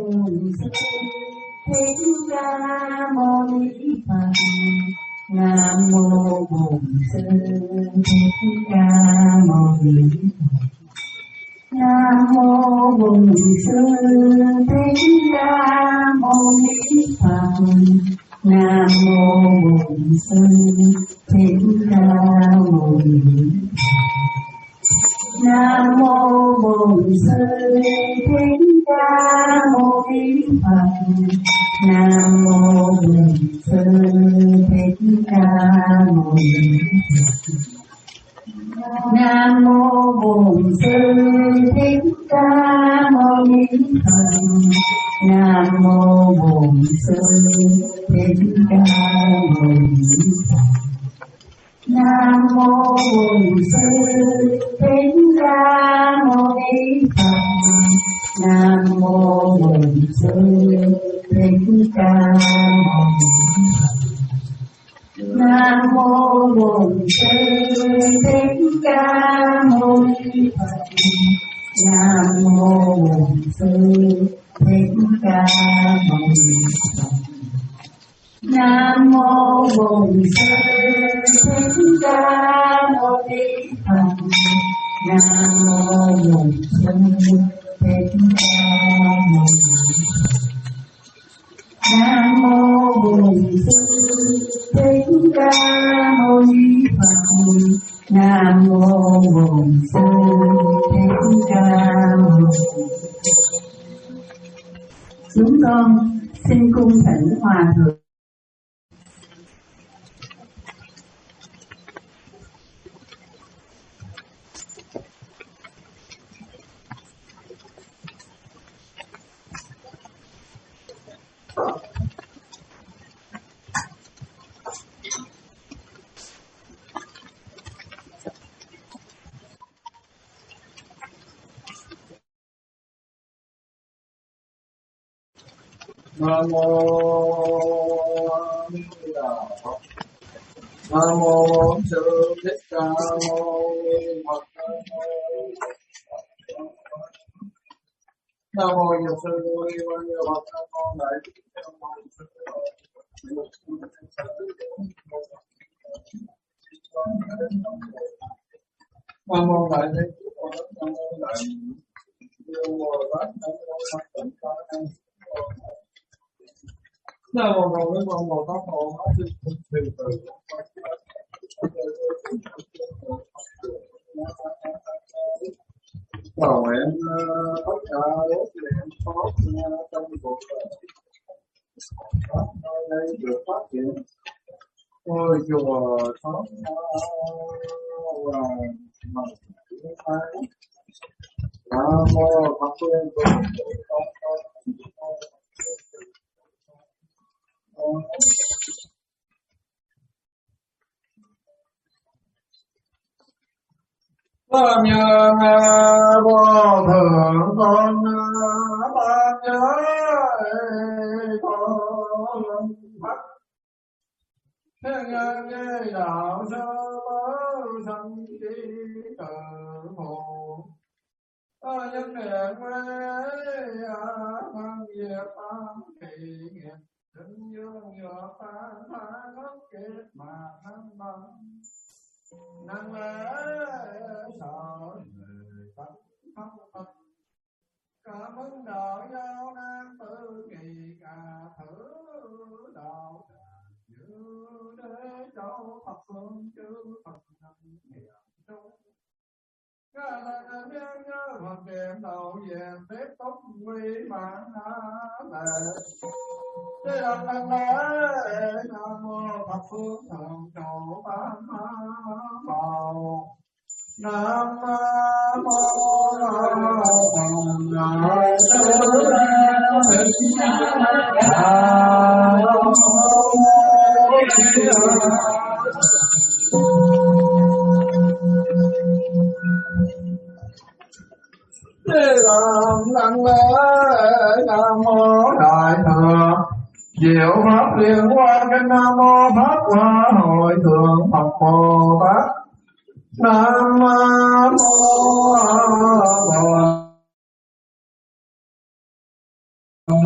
Bổn Sư Thích Ca Mâu Ni Phật. Nam mô Bổn Sư Thích Ca Mâu Ni Phật. Nam mô Bổn Sư Thích Ca Mâu Ni Phật. Nam mô Bổn Sư Thích Ca Mâu Ni Phật. Nam mô Bổn Sư Thích Ca Mâu Ni Phật. Nam mô Bổn Sư Thích Ca Mâu Ni Phật. Nam mô Bổn Sư Thích Ca Mâu Ni Phật. Nam mô Bổn Sư Thích Ca Mâu Ni Phật. Nam mô Bổn Sư Thích Ca Mâu Ni Phật. Nam mô Bổn Sư Thích Ca Mâu Ni Phật. Nam mô Bổn Sư Thích Ca Mâu Ni Phật. Nam mô Bổn Sư Thích Ca Mâu Ni Phật. Nam mô Bổn Sư Thích Ca Mâu Ni Phật. Nam mô Bổn Sư Thích Ca Mâu Ni Phật. Nam mô Bổn Sư Thích Ca Mâu Ni Phật. Nam mô Bổn Sư Thích Ca Mâu Ni Phật. Chúng con xin cung thỉnh Hòa Thượng Nam mô A Di Đà Phật. Nam mô Bổn Sư Thích Ca Mâu Ni Phật. Nam mô Nhiều Sư Vô Ni Quan Nhiều Phật. Nam mô Đại Đức Nam mô Sư Nam mô Đại Đức Nam mô Đại Vô Bát Nam mô Phật Tịnh Ca Nam mô Bổn Sư Mong Bồ Tát Bồ Tát Sư Từ Từ. Cầu nguyện tất cả tốt đẹp tốt trong cuộc đời đây được phát triển. Ngôi chùa sống và mật thái. Nam mô Phật Tiên Tôn. Con nhớ vô thượng con ban nhớ con Phật. Thế nhân nghe đạo sơ mới sanh trí tự phụ. Nhân niệm mang diệt ám thị nghiệp. Tình dương dược tan phá ngất kiếp mà thân bằng. Năng lẽ sợ người Phật pháp Phật. Cảm ơn đạo giáo nan tự kỳ cả thử đạo như đế châu Phật phương chư Phật năng hiển trung. Cả là nhân nhớ Phật điện đầu về tiếp tục quy bản lệ. Thế là năng lẽ Nam mô Phật phương thượng trụ ban bảo. Nam mô Đại Sư Thích Ca Mâu Ni Phật. Năng lễ Nam mô Đại Thừa Diệu Pháp Liên Hoa Kinh. Nam mô Pháp Hoa Hội Thượng Phật Bồ Tát. Nam mô Bổn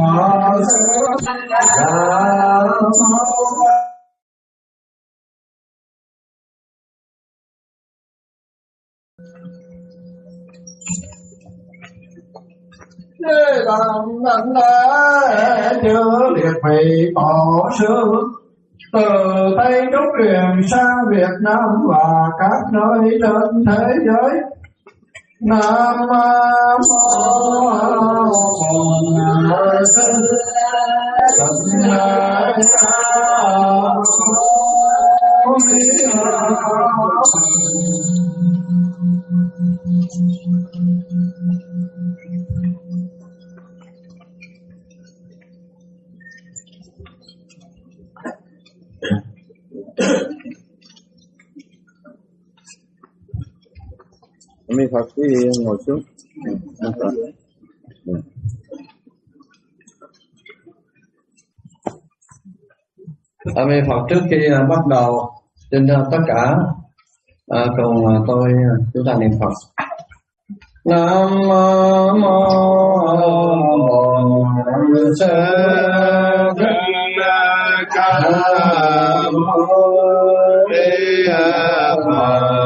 để làm đảnh lễ chứa liệt vị tổ sư từ Tây Trúc truyền sang Việt Nam và các nơi trên thế giới. Nam mô Bổn Sư Thích Ca Mâu Ni Phật. Mi Phật quý vị ngồi xuống. Mi Phật, trước khi bắt đầu xin tất cả cùng tôi chúng ta niệm Phật. Nam mô Bổn Sư Thích Ca Mâu Ni Phật.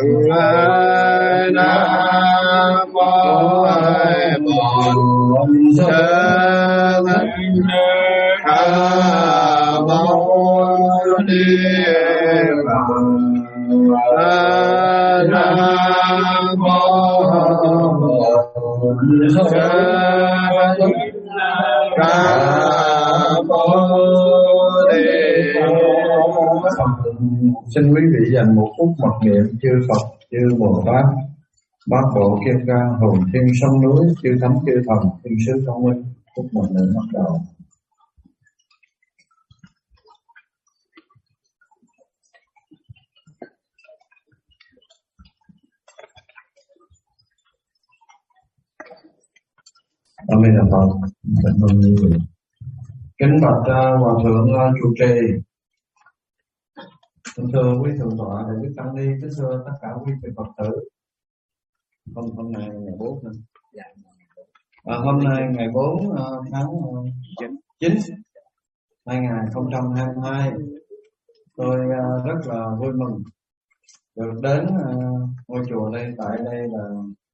Nam mô Bổn Sư Thích Ca Mâu Ni Phật. Nam mô Bổn Sư Thích Ca Mâu Ni Phật. Xin quý vị dành một phút mặc niệm chư Phật, chư Bồ Tát, Bát Bộ Kim Cang, Hồn Thiên Sông Núi, chư Thánh chư Thần, Thiên Sứ Thông Minh. Phút mặc niệm bắt đầu. Amen là Phật. Kính bạch Hòa Thượng trụ trì, thưa quý thượng tọa đại đức tăng ni, kính thưa tất cả quý vị Phật tử. Hôm nay ngày 4 hôm nay ngày 4 tháng 9 2022, tôi rất là vui mừng được đến ngôi chùa đây. Tại đây là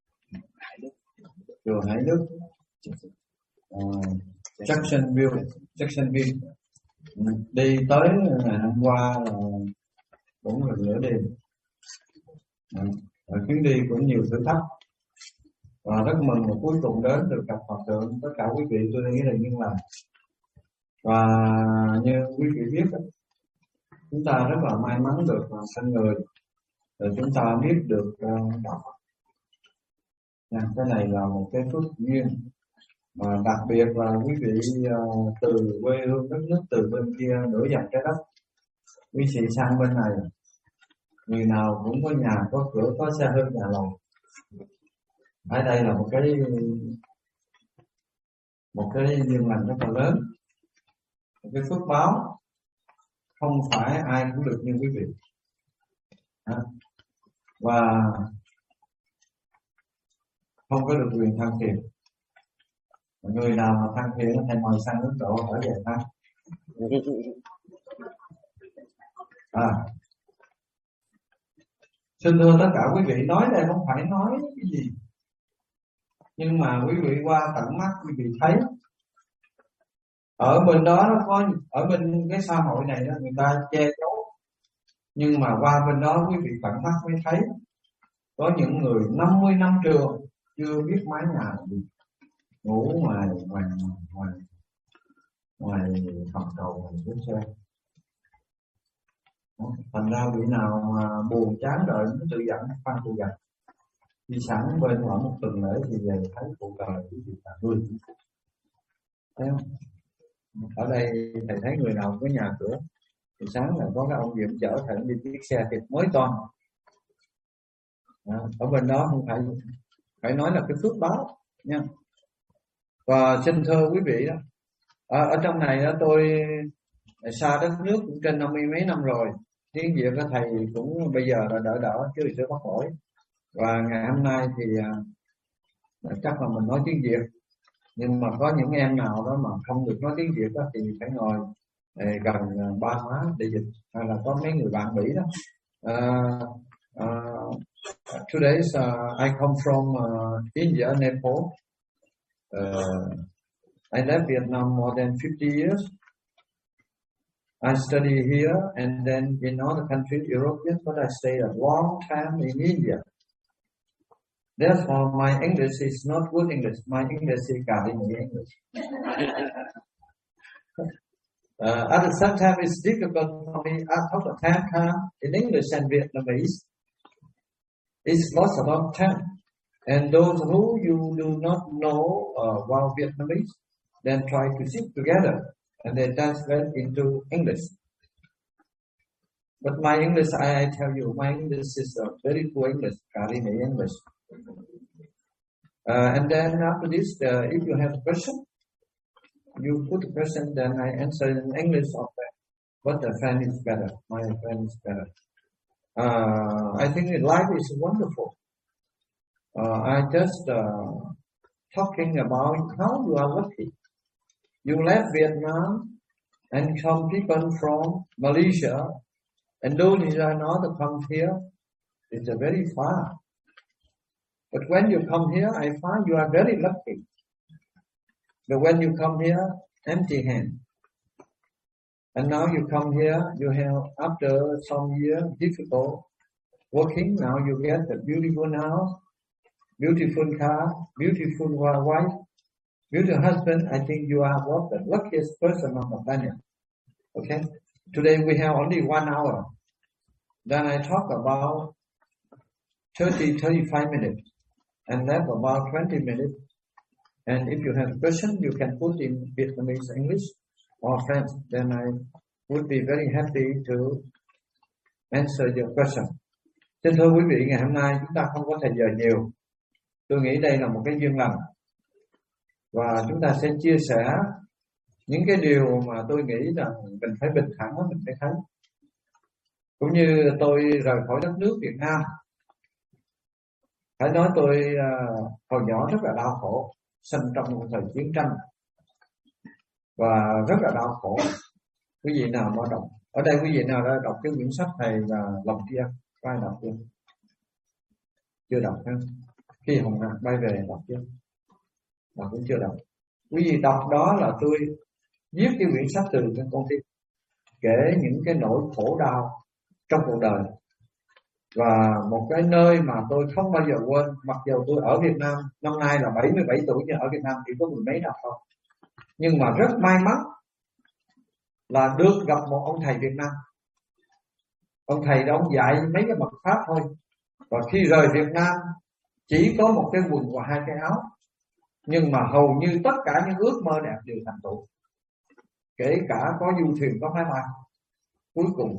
chùa Hải Đức, Jacksonville. Đi tới ngày hôm qua là 4 giờ nửa đêm. Chuyến đi cũng nhiều thử thách và rất mừng một cuối cùng đến được gặp Phật tượng tất cả quý vị. Tôi nghĩ là nhân lành. Và như quý vị biết, chúng ta rất là may mắn được sinh người, rồi chúng ta biết được đạo Phật. Cái này là một cái phước duyên, và đặc biệt là quý vị từ quê hương đất nước, từ bên kia nửa vòng trái đất, quý vị sang bên này, người nào cũng có nhà, có cửa, có xe hơi nhà lầu. Ở đây là một cái duyên lành rất là lớn, một cái phước báo không phải ai cũng được như quý vị. Và không có được quyền than phiền. Người nào mà than phiền thầy mời sang Ấn Độ ở về than. Xin thưa tất cả quý vị, nói đây không phải nói cái gì, nhưng mà quý vị qua tận mắt quý vị thấy ở bên đó nó có, ở bên cái xã hội này đó, người ta che giấu, nhưng mà qua bên đó quý vị tận mắt mới thấy có những người 50 năm trường chưa biết mái nhà gì, ngủ ngoài hầm cầu, ngoài bến xe. Thành ra vị nào mà buồn chán đời nó tự giận, khoan tự giận. Đi sẵn bên ở một tuần lễ thì về thấy cuộc đời cái gì là vui. Thấy không? Ở đây thầy thấy người nào có nhà cửa thì sáng là có cái ông Diệm chở thầy đi chiếc xe thịt mới toan. Ở bên đó không phải nói là cái phước báo nha. Và xin thưa quý vị đó, ở trong này đó, tôi xa đất nước cũng trên 50 mấy năm rồi. Tiếng Việt của thầy cũng bây giờ là đỡ chứ chưa bắt lỗi. Và ngày hôm nay thì chắc là mình nói tiếng Việt. Nhưng mà có những em nào đó mà không được nói tiếng Việt đó, thì phải ngồi gần ba má để dịch, hay là có mấy người bạn Mỹ đó. Today I come from India, Nepal. I left Vietnam more than 50 years. I study here and then in other countries, European, but I stayed a long time in India. Therefore, my English is not good English. My English is Kalimani English. At the same time, it's difficult for me. I talk a time in English and Vietnamese. It's lots about time. And those who you do not know about Vietnamese, then try to sit together and then translate into English. But my English, I tell you, my English is a very poor English, Kalimani English. And then after this, if you have a question, you put a question, then I answer in English of that. But the friend is better. My friend is better. I think life is wonderful. I just talking about how you are lucky. You left Vietnam and some people from Malaysia, Indonesia and other come here. It's a very far. But when you come here, I find you are very lucky. But when you come here, empty hand. And now you come here, you have, after some years, difficult working, now you get a beautiful house, beautiful car, beautiful wife, beautiful husband. I think you are what the luckiest person on the planet. Okay? Today we have only 1 hour. Then I talk about 35 minutes. And left about 20 minutes. And if you have a question, you can put in Vietnamese, English, or French. Then I would be very happy to answer your question. Xin thưa quý vị, ngày hôm nay chúng ta không có thời giờ nhiều. Tôi nghĩ đây là một cái duyên lành. Và chúng ta sẽ chia sẻ những cái điều mà tôi nghĩ rằng mình phải bình thản, mình phải thấy. Cũng như tôi rời khỏi đất nước Việt Nam. Phải nói tôi hồi nhỏ rất là đau khổ, sinh trong một thời chiến tranh và rất là đau khổ. Quý vị nào mà đọc ở đây, quý vị nào đã đọc cái quyển sách này là Lòng Tri Ân, có ai đọc chưa? Chưa đọc ha? Khi Hồng Hạc bay về đọc chưa? Đọc cũng chưa đọc. Quý vị đọc đó là tôi viết cái quyển sách từ trên con tim, kể những cái nỗi khổ đau trong cuộc đời. Và một cái nơi mà tôi không bao giờ quên, mặc dù tôi ở Việt Nam, năm nay là 77 tuổi nhưng ở Việt Nam chỉ có 10 mấy năm thôi. Nhưng mà rất may mắn là được gặp một ông thầy Việt Nam. Ông thầy đó ông dạy mấy cái mật pháp thôi. Và khi rời Việt Nam chỉ có một cái quần và 2 cái áo. Nhưng mà hầu như tất cả những ước mơ đẹp đều thành tựu. Kể cả có du thuyền, có máy bay. Cuối cùng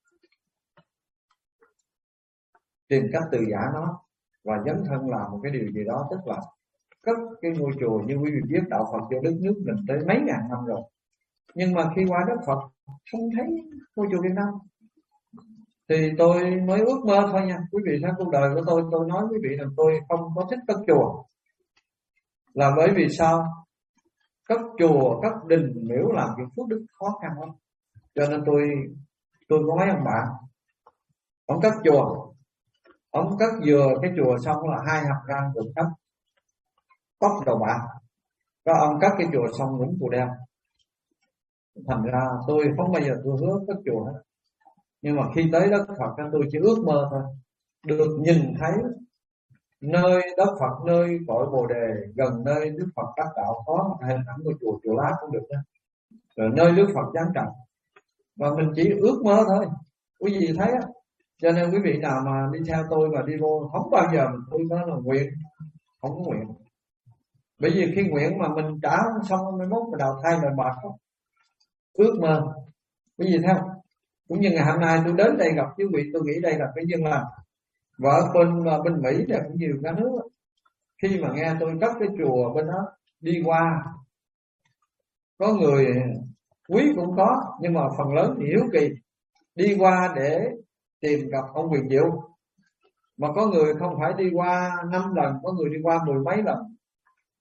tìm cách từ giả nó và dấn thân làm một cái điều gì đó, tức là cất cái ngôi chùa. Như quý vị biết, đạo Phật cho đất nước mình tới mấy ngàn năm rồi, nhưng mà khi qua đất Phật không thấy ngôi chùa Việt Nam thì tôi mới ước mơ thôi nha. Quý vị thấy cuộc đời của tôi nói quý vị rằng tôi không có thích cất chùa, là bởi vì sao? Cất chùa, cất đình miếu làm chuyện phước đức khó khăn lắm. Cho nên tôi có mấy ông bạn, ông cất chùa, ông cất vừa cái chùa xong là 2 hạt răng được cất tóc đầu bạc. Có ông cất cái chùa xong ngủm cù đeo. Thành ra tôi không bao giờ tôi hứa cất chùa hết. Nhưng mà khi tới đất Phật tôi chỉ ước mơ thôi, được nhìn thấy nơi đất Phật, nơi cội Bồ Đề, gần nơi Đức Phật đắc đạo có một hình ảnh của chùa lá cũng được đó. Rồi nơi Đức Phật giáng trần. Và mình chỉ ước mơ thôi. Quý vị thấy á. Cho nên quý vị nào mà đi theo tôi và đi vô, không bao giờ mình tôi nói là nguyện, không có nguyện. Bởi vì khi nguyện mà mình trả xong 21 mình đào thai mình bạc không? Ước mơ. Quý vị thấy không? Cũng như ngày hôm nay tôi đến đây gặp quý vị, tôi nghĩ đây là cái duyên lành. Và ở bên Mỹ này cũng nhiều cả nước. Khi mà nghe tôi cất cái chùa bên đó đi qua, có người quý cũng có, nhưng mà phần lớn thì hiếu kỳ đi qua để tìm gặp ông Quyền Diệu. Mà có người không phải đi qua 5 lần, có người đi qua 10 mấy lần.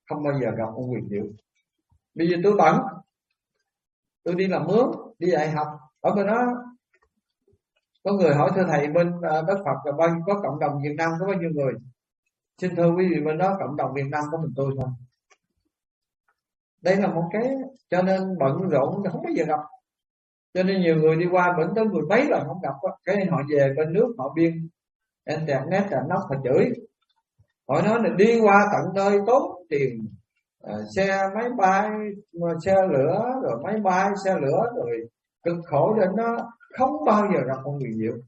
không bao giờ gặp ông Quyền Diệu. Bây giờ tôi bận, tôi đi làm mướn, đi dạy học. Ở bên đó có người hỏi thưa thầy, bên Đất Phật là bao nhiêu, có cộng đồng Việt Nam có bao nhiêu người? Xin thưa quý vị, bên đó cộng đồng Việt Nam có mình tôi thôi. Đây là một cái, cho nên bận rộn không bao giờ gặp. Cho nên nhiều người đi qua vẫn tới 10 mấy lần không gặp. Cái họ về bên nước họ biên internet là nóc họ chửi. Họ nói là đi qua tận nơi tốn tiền, xe máy bay, xe lửa, rồi máy bay, xe lửa, rồi cực khổ đến nó không bao giờ gặp ông Quyền Diệu.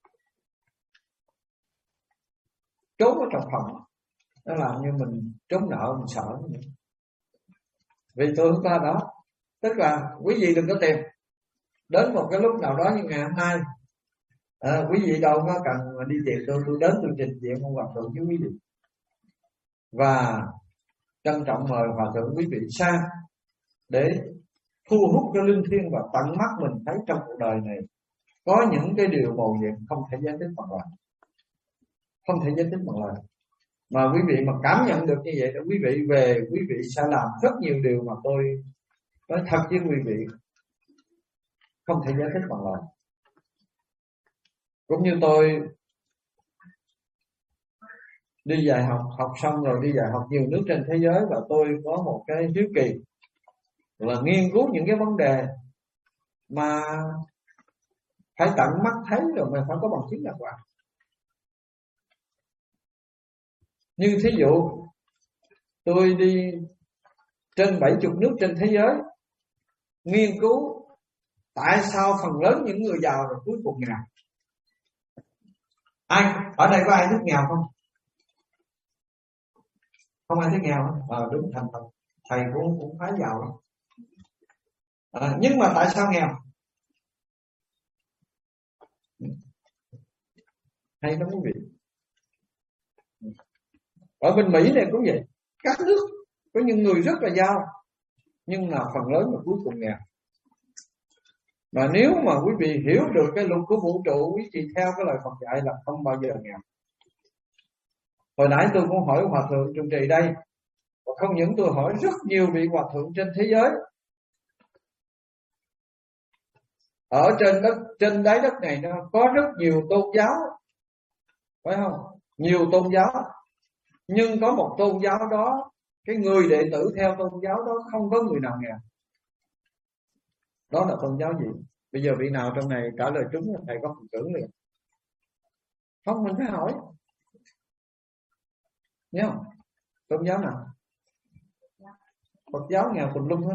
Trốn ở trong phòng, nó làm như mình trốn nợ, mình sợ. Vì tôi không có đó. Tức là quý vị đừng có tìm. Đến một cái lúc nào đó như ngày hôm nay, quý vị đâu có cần đi tìm tôi đến tôi trình diện không gặp được với quý vị. Và trân trọng mời hòa thượng quý vị sang để thu hút cái linh thiêng và tận mắt mình thấy trong cuộc đời này có những cái điều mầu nhiệm không thể giải thích bằng lời, không thể giải thích bằng lời. Mà quý vị mà cảm nhận được như vậy, quý vị về, quý vị sẽ làm rất nhiều điều mà tôi nói thật với quý vị không thể giải thích bằng lời. Cũng như tôi đi dạy học, học xong rồi đi dạy học nhiều nước trên thế giới, và tôi có một cái hiếu kỳ là nghiên cứu những cái vấn đề mà phải tận mắt thấy rồi mà phải có bằng chứng đàng hoàng. Như thí dụ tôi đi trên 70 nước trên thế giới nghiên cứu tại sao phần lớn những người giàu rồi cuối cùng nghèo. Ai ở đây có ai thích nghèo không? Không ai thích nghèo. Đúng, thành thật thầy cũng khá giàu. Nhưng mà tại sao nghèo? Hay lắm quý vị. Ở bên Mỹ này cũng vậy. Các nước có những người rất là giàu, nhưng là phần lớn là cuối cùng nghèo. Mà nếu mà quý vị hiểu được cái luật của vũ trụ, quý vị theo cái lời Phật dạy là không bao giờ nghèo. Hồi nãy tôi cũng hỏi hòa thượng trụ trì đây, và không những tôi hỏi rất nhiều vị hòa thượng trên thế giới. Ở trên đất, trên đáy đất này nó có rất nhiều tôn giáo, phải không? Nhiều tôn giáo, nhưng có một tôn giáo đó, cái người đệ tử theo tôn giáo đó không có người nào nghèo. Đó là tôn giáo gì? Bây giờ vị nào trong này trả lời trúng là thầy có phần thưởng liền. Không, mình phải hỏi. Nhớ không? Tôn giáo nào? Phật giáo nghèo tùm lum hết.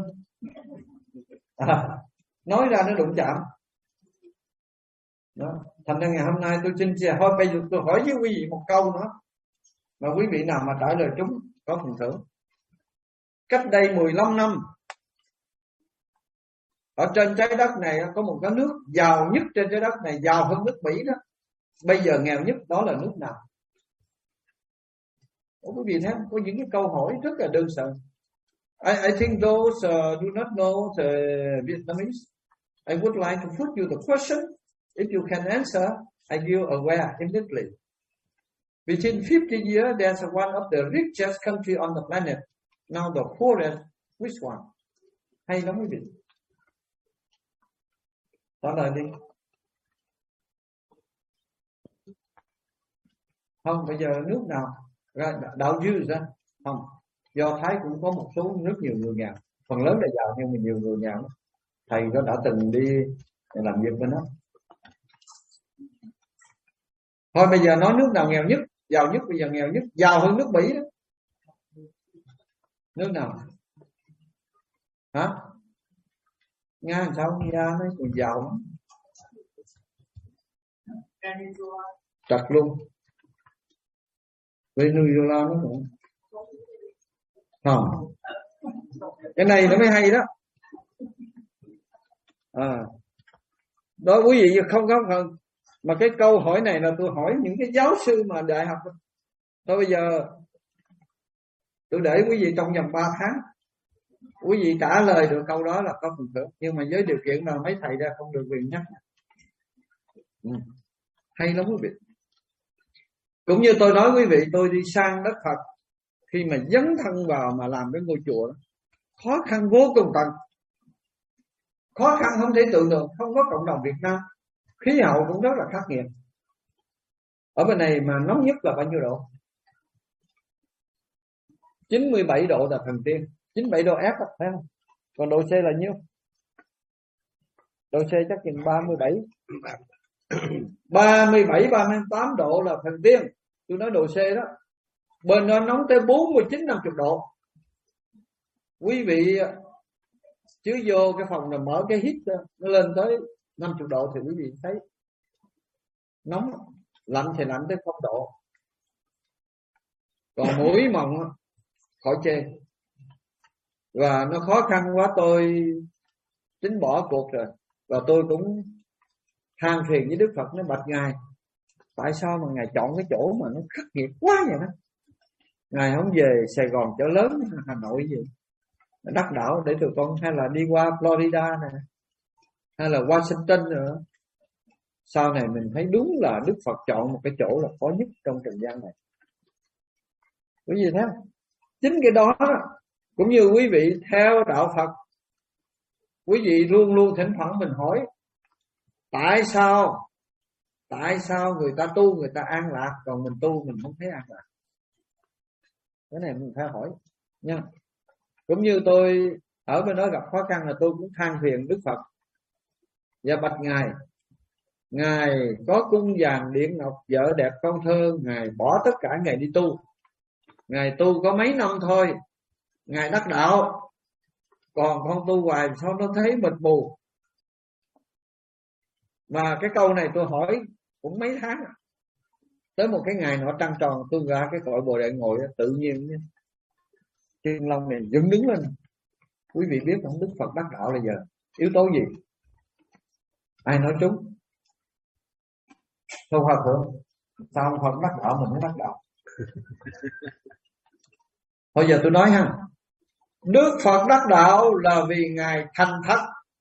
Nói ra nó đụng chạm. Đó. Thành ra ngày hôm nay tôi xin chia. Thôi bây giờ tôi hỏi với quý vị một câu nữa, mà quý vị nào mà trả lời trúng có phần thưởng. Cách đây 15 năm, ở trên trái đất này có một cái nước giàu nhất trên trái đất này, giàu hơn nước Mỹ đó. Bây giờ nghèo nhất, đó là nước nào? Quý vị thấy có những cái câu hỏi rất là đơn giản. I think those do not know the Vietnamese. I would like to put you the question. If you can answer, I give aware immediately. Within 50 years, there's one of the richest country on the planet. Now the poorest, which one? Hay lắm quý vị. Trả lời đi. Không, bây giờ nước nào? Đạo dư ra. Không. Do Thái cũng có một số rất nhiều người nghèo. Phần lớn là giàu nhưng mà nhiều người nghèo. Thầy có đã từng đi làm việc bên đó. Thôi bây giờ nói nước nào nghèo nhất, giàu nhất, bây giờ nghèo nhất, giàu hơn nước Mỹ đó. Nước nào? Hả? Nga làm sao? Nga nó còn giàu lắm. Chặt luôn. Venezuela nó cũng không. Cái này nó mới hay đó. Đó quý vị không có phần. Mà cái câu hỏi này là tôi hỏi những cái giáo sư mà đại học. Thôi bây giờ tôi để quý vị trong vòng 3 tháng, quý vị trả lời được câu đó là có phần thưởng. Nhưng mà với điều kiện là mấy thầy ra không được quyền nhắc. Hay lắm quý vị. Cũng như tôi nói quý vị, tôi đi sang đất Phật khi mà dấn thân vào mà làm cái ngôi chùa đó, khó khăn vô cùng tận, khó khăn không thể tưởng được. Không có cộng đồng Việt Nam, khí hậu cũng rất là khắc nghiệt. Ở bên này mà nóng nhất là bao nhiêu độ? 97 độ là thần tiên, 97 độ F đó, thấy không? Còn độ C là nhiêu? Độ C chắc chừng 37 38 độ là thần tiên. Tôi nói độ C đó. Bên đó nóng tới 49-50 độ. Quý vị chứ vô cái phòng là mở cái hít nó lên tới 50 độ thì quý vị thấy nóng, lạnh thì lạnh tới 0 độ. Còn mũi mồng khỏi chê. Và nó khó khăn quá, tôi tính bỏ cuộc rồi. Và tôi cũng than phiền với Đức Phật, nó bạch Ngài, tại sao mà Ngài chọn cái chỗ mà nó khắc nghiệt quá vậy đó? Ngài không về Sài Gòn chợ lớn Hà Nội gì đắc đạo để tụi con, hay là đi qua Florida nè, hay là Washington nữa. Sau này mình thấy đúng là Đức Phật chọn một cái chỗ là khó nhất trong trần gian này. Quý vị thấy không? Chính cái đó cũng như quý vị theo đạo Phật, quý vị luôn luôn thỉnh thoảng mình hỏi tại sao người ta tu người ta an lạc, còn mình tu mình không thấy an lạc? Cái này mình phải hỏi nha. Cũng như tôi ở bên đó gặp khó khăn là tôi cũng than phiền Đức Phật và bạch Ngài có cung vàng điện ngọc, vợ đẹp con thơ, Ngài bỏ tất cả Ngài đi tu. Ngài tu có mấy năm thôi, Ngài đắc đạo, còn con tu hoài sao nó thấy mịt mù. Mà cái câu này tôi hỏi cũng mấy tháng. Tới một cái ngày nọ trăng tròn, tôi ra cái cội Bồ Đề ngồi tự nhiên chân lông này dựng đứng lên. Quý vị biết không, Đức Phật đắc đạo là giờ yếu tố gì? Ai nói trúng? Thôi Hòa Thượng, sao ông Phật đắc đạo mình mới đắc đạo? Bây giờ tôi nói ha, Đức Phật đắc đạo là vì Ngài thành thật.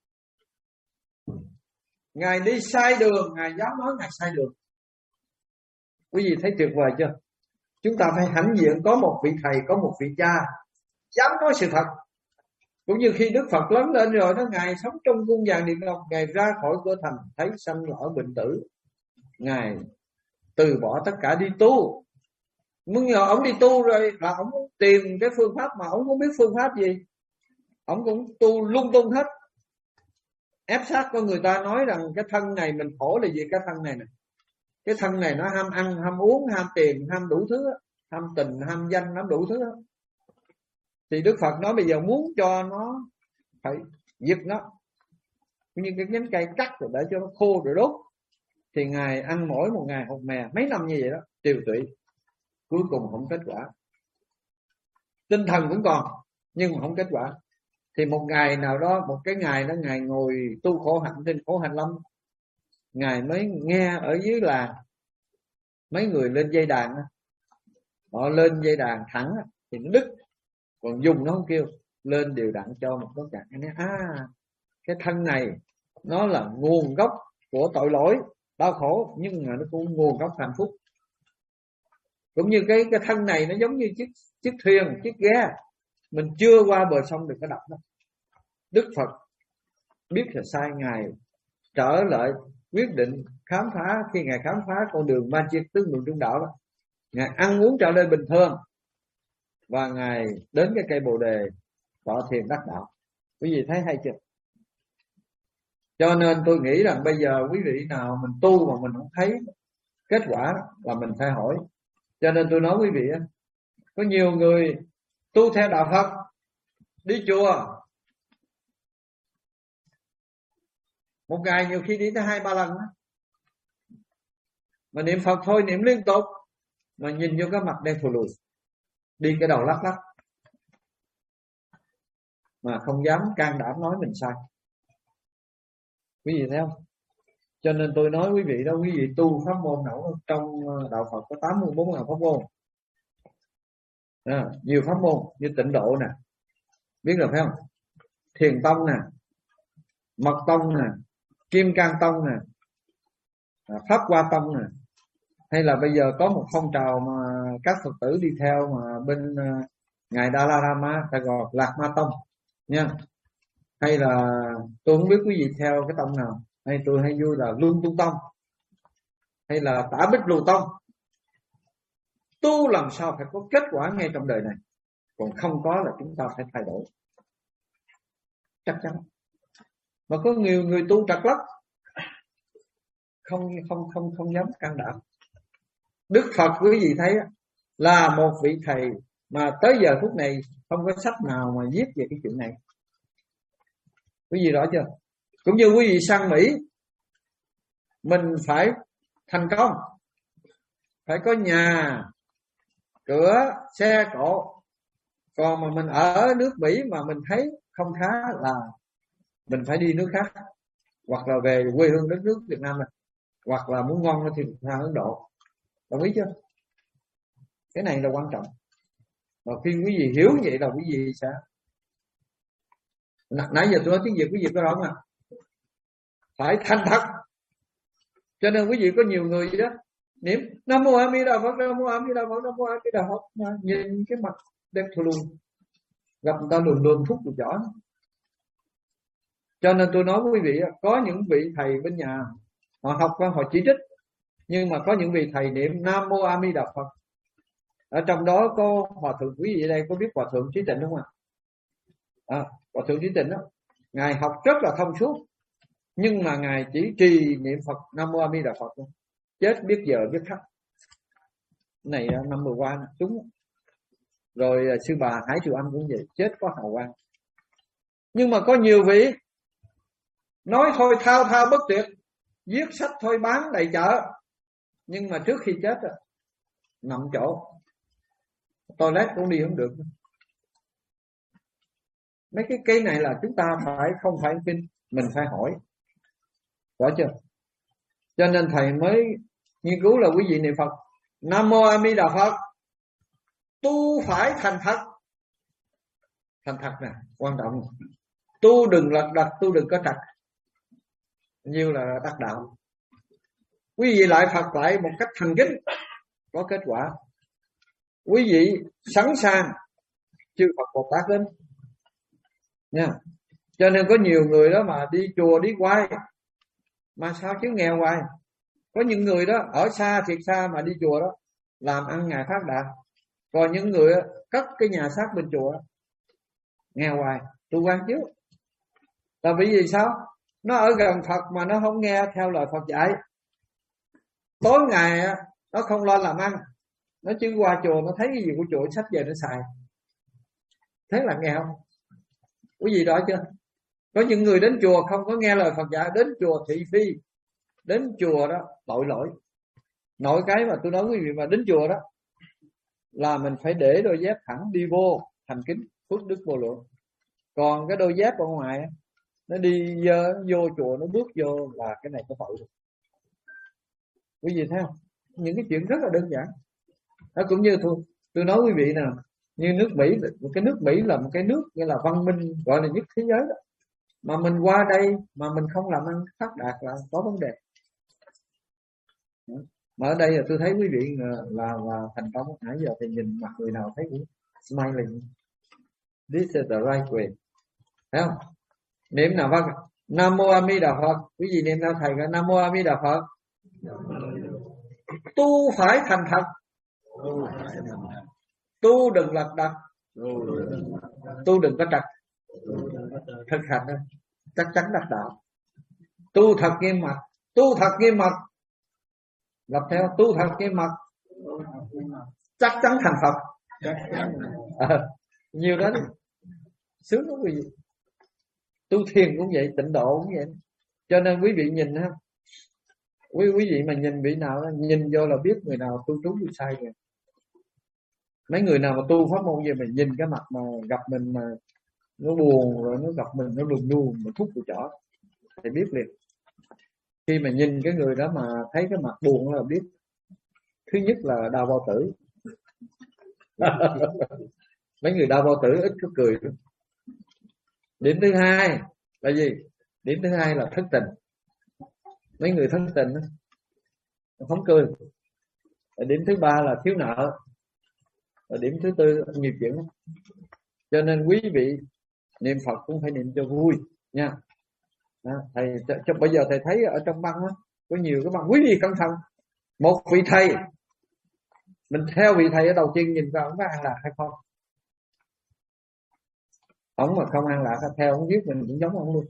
Ngài đi sai đường, Ngài dám nói Ngài sai đường. Quý vị thấy tuyệt vời chưa? Chúng ta phải hãnh diện có một vị thầy, có một vị cha dám nói sự thật. Cũng như khi Đức Phật lớn lên rồi đó, Ngài sống trong cung vàng điện ngọc, Ngài ra khỏi cửa thành thấy sanh lão bệnh tử, Ngài từ bỏ tất cả đi tu. Nhưng nhờ ông đi tu rồi là ông tìm cái phương pháp mà ông không biết phương pháp gì, ông cũng tu lung tung hết, ép sát con người ta, nói rằng cái thân này mình khổ là gì? Cái thân này nè, cái thân này nó ham ăn, ham uống, ham tiền, ham đủ thứ, ham tình, ham danh, ham đủ thứ. Thì Đức Phật nói bây giờ muốn cho nó phải giật nó, như cái nhánh cây cắt rồi để cho nó khô rồi đốt. Thì Ngài ăn mỗi một ngày một mè mấy năm như vậy đó, tiều tụy, cuối cùng không kết quả. Tinh thần vẫn còn nhưng mà không kết quả. Thì một ngày nào đó, một cái ngày đó Ngài ngồi tu khổ hạnh trên khổ hạnh lâm, Ngài mới nghe ở dưới làng mấy người lên dây đàn, họ lên dây đàn thẳng thì nó đứt, còn dùng nó không kêu, lên đều đặn cho một cái cạn. Cái thân này nó là nguồn gốc của tội lỗi đau khổ, nhưng mà nó cũng nguồn gốc hạnh phúc. Cũng như cái thân này nó giống như chiếc thuyền, chiếc ghe, mình chưa qua bờ sông được cái đập đó. Đức Phật biết là sai, Ngài trở lại quyết định khám phá. Khi Ngài khám phá con đường ba chiết tứ đường trung đạo đó, Ngài ăn uống trở nên bình thường, và Ngài đến cái cây Bồ Đề tọa thiền đắc đạo. Quý vị thấy hay chưa? Cho nên tôi nghĩ rằng bây giờ quý vị nào mình tu mà mình không thấy kết quả là mình phải hỏi. Cho nên tôi nói quý vị, có nhiều người tu theo đạo Phật, đi chùa một ngày nhiều khi đi tới 2-3 lần đó. Mà niệm Phật thôi, niệm liên tục, mà nhìn vô cái mặt đen thù lùi, đi cái đầu lắc lắc, mà không dám can đảm nói mình sai. Quý vị thấy không? Cho nên tôi nói quý vị đó, quý vị tu pháp môn nào trong đạo Phật có 84 pháp môn, nhiều pháp môn như tịnh độ nè, biết rồi phải không? Thiền tông nè, mật tông nè, kim cang tông nè, pháp hoa tông nè, hay là bây giờ có một phong trào mà các Phật tử đi theo mà bên ngài Dalai Lama Sài Gòn Lạc Ma Tông nha, hay là tôi không biết quý vị theo cái tông nào, hay tôi hay vui là Luân Tu Tông hay là Tả Bích Lưu Tông. Tu làm sao phải có kết quả ngay trong đời này, còn không có là chúng ta phải thay đổi chắc chắn. Mà có nhiều người tu trật lắm, không dám can đảm. Đức Phật quý vị thấy là một vị thầy mà tới giờ phút này không có sách nào mà viết về cái chuyện này. Quý vị rõ chưa? Cũng như quý vị sang Mỹ, mình phải thành công, phải có nhà, cửa, xe cộ. Còn mà mình ở nước Mỹ mà mình thấy không khá là mình phải đi nước khác, hoặc là về quê hương đất nước Việt Nam này, hoặc là muốn ngon thì sang Ấn Độ. Đồng ý chưa? Cái này là quan trọng. Và khi quý vị hiểu vậy là quý vị sẽ, nãy giờ tôi nói tiếng Việt quý vị có rõ không ạ? Phải thành thật. Cho nên quý vị có nhiều người vậy đó, niệm Nam Mô A Di Đà Phật, Nam Mô A Di Đà Phật, Nam Mô A Di Đà Phật, nhìn cái mặt đẹp thù luôn, gặp người ta lườm thúc của chó. Cho nên tôi nói với quý vị, có những vị thầy bên nhà họ học và họ chỉ trích, nhưng mà có những vị thầy niệm Nam Mô A Di Đà Phật. Ở trong đó có Hòa Thượng, quý vị ở đây có biết Hòa Thượng Trí Tịnh không ạ? Hòa Thượng Trí Tịnh đó, ngài học rất là thông suốt, nhưng mà ngài chỉ trì niệm Phật Nam Mô A Di Đà Phật thôi. Chết biết giờ biết khắc. Này năm vừa qua chúng. Rồi sư bà Hải Triều Anh cũng vậy, chết có hào quang. Nhưng mà có nhiều vị nói thôi thao thao bất tuyệt, viết sách thôi bán đầy chợ, nhưng mà trước khi chết nằm chỗ toilet cũng đi không được. Mấy cái cây này là chúng ta phải không phải tin, mình phải hỏi, rõ chưa? Cho nên thầy mới nghiên cứu là quý vị niệm Phật Nam Mô A Di Đà Phật, tu phải thành thật. Thành thật nè, quan trọng. Tu đừng lật đật, tu đừng có trật, nhiều là đắc đạo. Quý vị lại Phật lại một cách thành kính, có kết quả. Quý vị sẵn sàng chư Phật Bồ Tát đến nha. Cho nên có nhiều người đó mà đi chùa đi hoài mà sao chứ nghèo hoài. Có những người đó ở xa thiệt xa mà đi chùa đó làm ăn ngày phát đạt. Còn những người cất cái nhà xác bên chùa nghèo hoài, tu quan chứ. Là vì gì sao? Nó ở gần Phật mà nó không nghe theo lời Phật dạy. Tối ngày nó không lo làm ăn, nó chứ qua chùa nó thấy cái gì của chùa sách về nó xài. Thế là nghèo. Quý vị đó chưa? Có những người đến chùa không có nghe lời Phật dạy, đến chùa thị phi, đến chùa đó tội lỗi. Nội cái mà tôi nói quý vị, mà đến chùa đó là mình phải để đôi dép thẳng đi vô thành kính, phước đức vô lượng. Còn cái đôi dép ở ngoài nó đi vô chùa, nó bước vô là cái này có tội. Quý vị thấy không? Những cái chuyện rất là đơn giản. Đó, cũng như tôi nói quý vị nè, như nước Mỹ, cái nước Mỹ là một cái nước như là văn minh gọi là nhất thế giới đó. Mà mình qua đây mà mình không làm ăn phát đạt là có vấn đề. Mà ở đây là tôi thấy quý vị là thành công. Nãy giờ thì nhìn mặt người nào thấy cũng smiling. This is the right way. Thấy không? Niệm nào vâng. Nam Mô A Di Đà Phật. Quý vị niệm theo thầy cả Nam Mô A Di Đà Phật. Tu phải thành thật, tu đừng lật đật, tu đừng có trật. Thực hành chắc chắn đắc đạo. Tu thật nghiêm mật, tu thật nghiêm mật, lập theo tu thật nghiêm mật, chắc chắn thành Phật. Nhiều đó đi. Sướng lắm quý vị. Tu thiền cũng vậy, tịnh độ cũng vậy. Cho nên quý vị nhìn ha, quý vị mà nhìn vị nào nhìn vô là biết người nào tu trúng tu sai rồi. Mấy người nào mà tu pháp môn gì mà nhìn cái mặt mà gặp mình mà nó buồn, rồi nó gặp mình nó lùn đuôn mà thúc của chó thì biết liền. Khi mà nhìn cái người đó mà thấy cái mặt buồn là biết thứ nhất là đau bao tử. Mấy người đau bao tử ít có cười. Điểm thứ hai là gì? Điểm thứ hai là thất tình. Mấy người thất tình đó, không cười. Điểm thứ ba là thiếu nợ. Và điểm thứ tư nhiều chuyện lắm. Cho nên quý vị niệm Phật cũng phải niệm cho vui nha. Đó, thầy cho bây giờ thầy thấy ở trong băng đó, có nhiều cái băng, quý vị cẩn thận. Một vị thầy, mình theo vị thầy ở đầu tiên nhìn vào ông có an lạc hay không. Ông mà không an lạc, theo ông giết mình cũng giống ông luôn.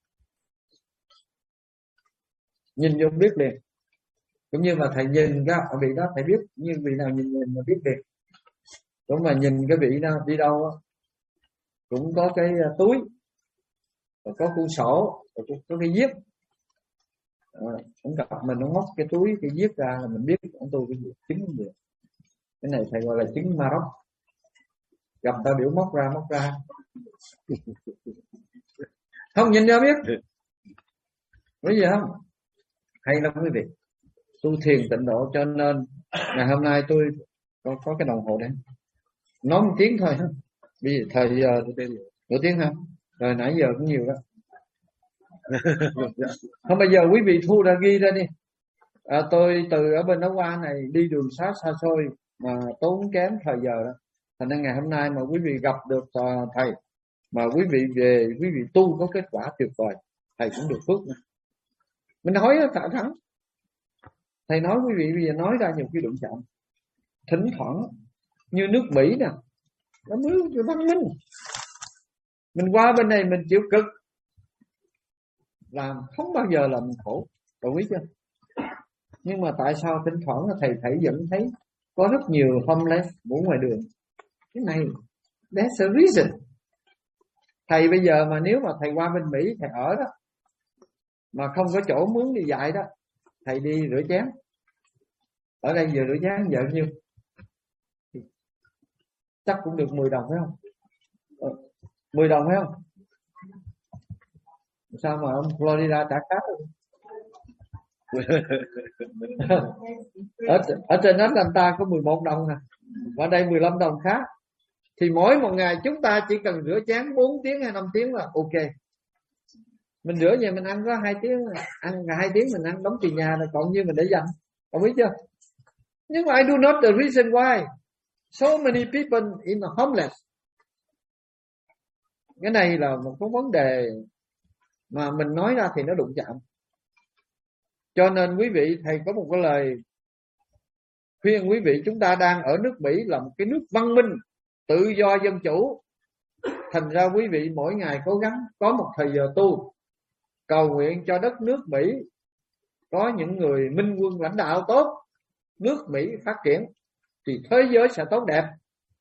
Nhìn vô biết liền. Cũng như mà thầy nhìn ra ở vị đó, thầy biết như vị nào nhìn mà biết liền. Đúng mà nhìn cái vị nào đi đâu đó, cũng có cái túi, có cuốn sổ, có cái viết. Ông gặp mình, ông móc cái túi cái viết ra là mình biết ông tu cái gì, chứng gì. Cái này thầy gọi là chứng Maroc. Gặp ta biểu móc ra không nhìn ra biết. Bây giờ không hay lắm quý vị. Tu thiền tịnh độ, cho nên ngày hôm nay tôi có cái đồng hồ đấy, nói một tiếng thôi. Bây giờ thời giờ nửa tiếng ha, rồi nãy giờ cũng nhiều đó. Không, bây giờ quý vị thu ra ghi ra đi. Tôi từ ở bên đó qua này đi đường xa xôi mà tốn kém thời giờ đó. Thành nên ngày hôm nay mà quý vị gặp được thầy, mà quý vị về quý vị tu có kết quả tuyệt vời, thầy cũng được phước nữa. Mình nói thẳng, thầy nói quý vị bây giờ nói ra nhiều khi đụng chạm. Thỉnh thoảng như nước Mỹ nè, nó mới văn minh. Mình qua bên này mình chịu cực, làm không bao giờ là mình khổ, đồng ý chưa? Nhưng mà tại sao thỉnh thoảng thầy vẫn thấy có rất nhiều homeless ngủ ngoài đường? Cái này that's a reason. Thầy bây giờ mà nếu mà thầy qua bên Mỹ thầy ở đó mà không có chỗ mướn đi dạy đó, thầy đi rửa chén. Ở đây giờ rửa chén giờ nhiêu? Chắc cũng được 10 đồng phải không? 10 đồng phải không? Sao mà ông Florida trả khác? Ở trên Atlanta có 11 đồng nè, ở đây 15 đồng khác. Thì mỗi một ngày chúng ta chỉ cần rửa chén 4 tiếng hay 5 tiếng là ok. Mình rửa về mình ăn có 2 tiếng, ăn 2 tiếng mình ăn đóng tiền nhà rồi, còn như mình để dành, không biết chưa? Nhưng mà I do not the reason why so many people in the homeless. Cái này là một cái vấn đề mà mình nói ra thì nó đụng chạm. Cho nên quý vị, thầy có một cái lời khuyên quý vị, chúng ta đang ở nước Mỹ là một cái nước văn minh, tự do dân chủ. Thành ra quý vị mỗi ngày cố gắng có một thời giờ tu, cầu nguyện cho đất nước Mỹ có những người minh quân lãnh đạo tốt, nước Mỹ phát triển thì thế giới sẽ tốt đẹp.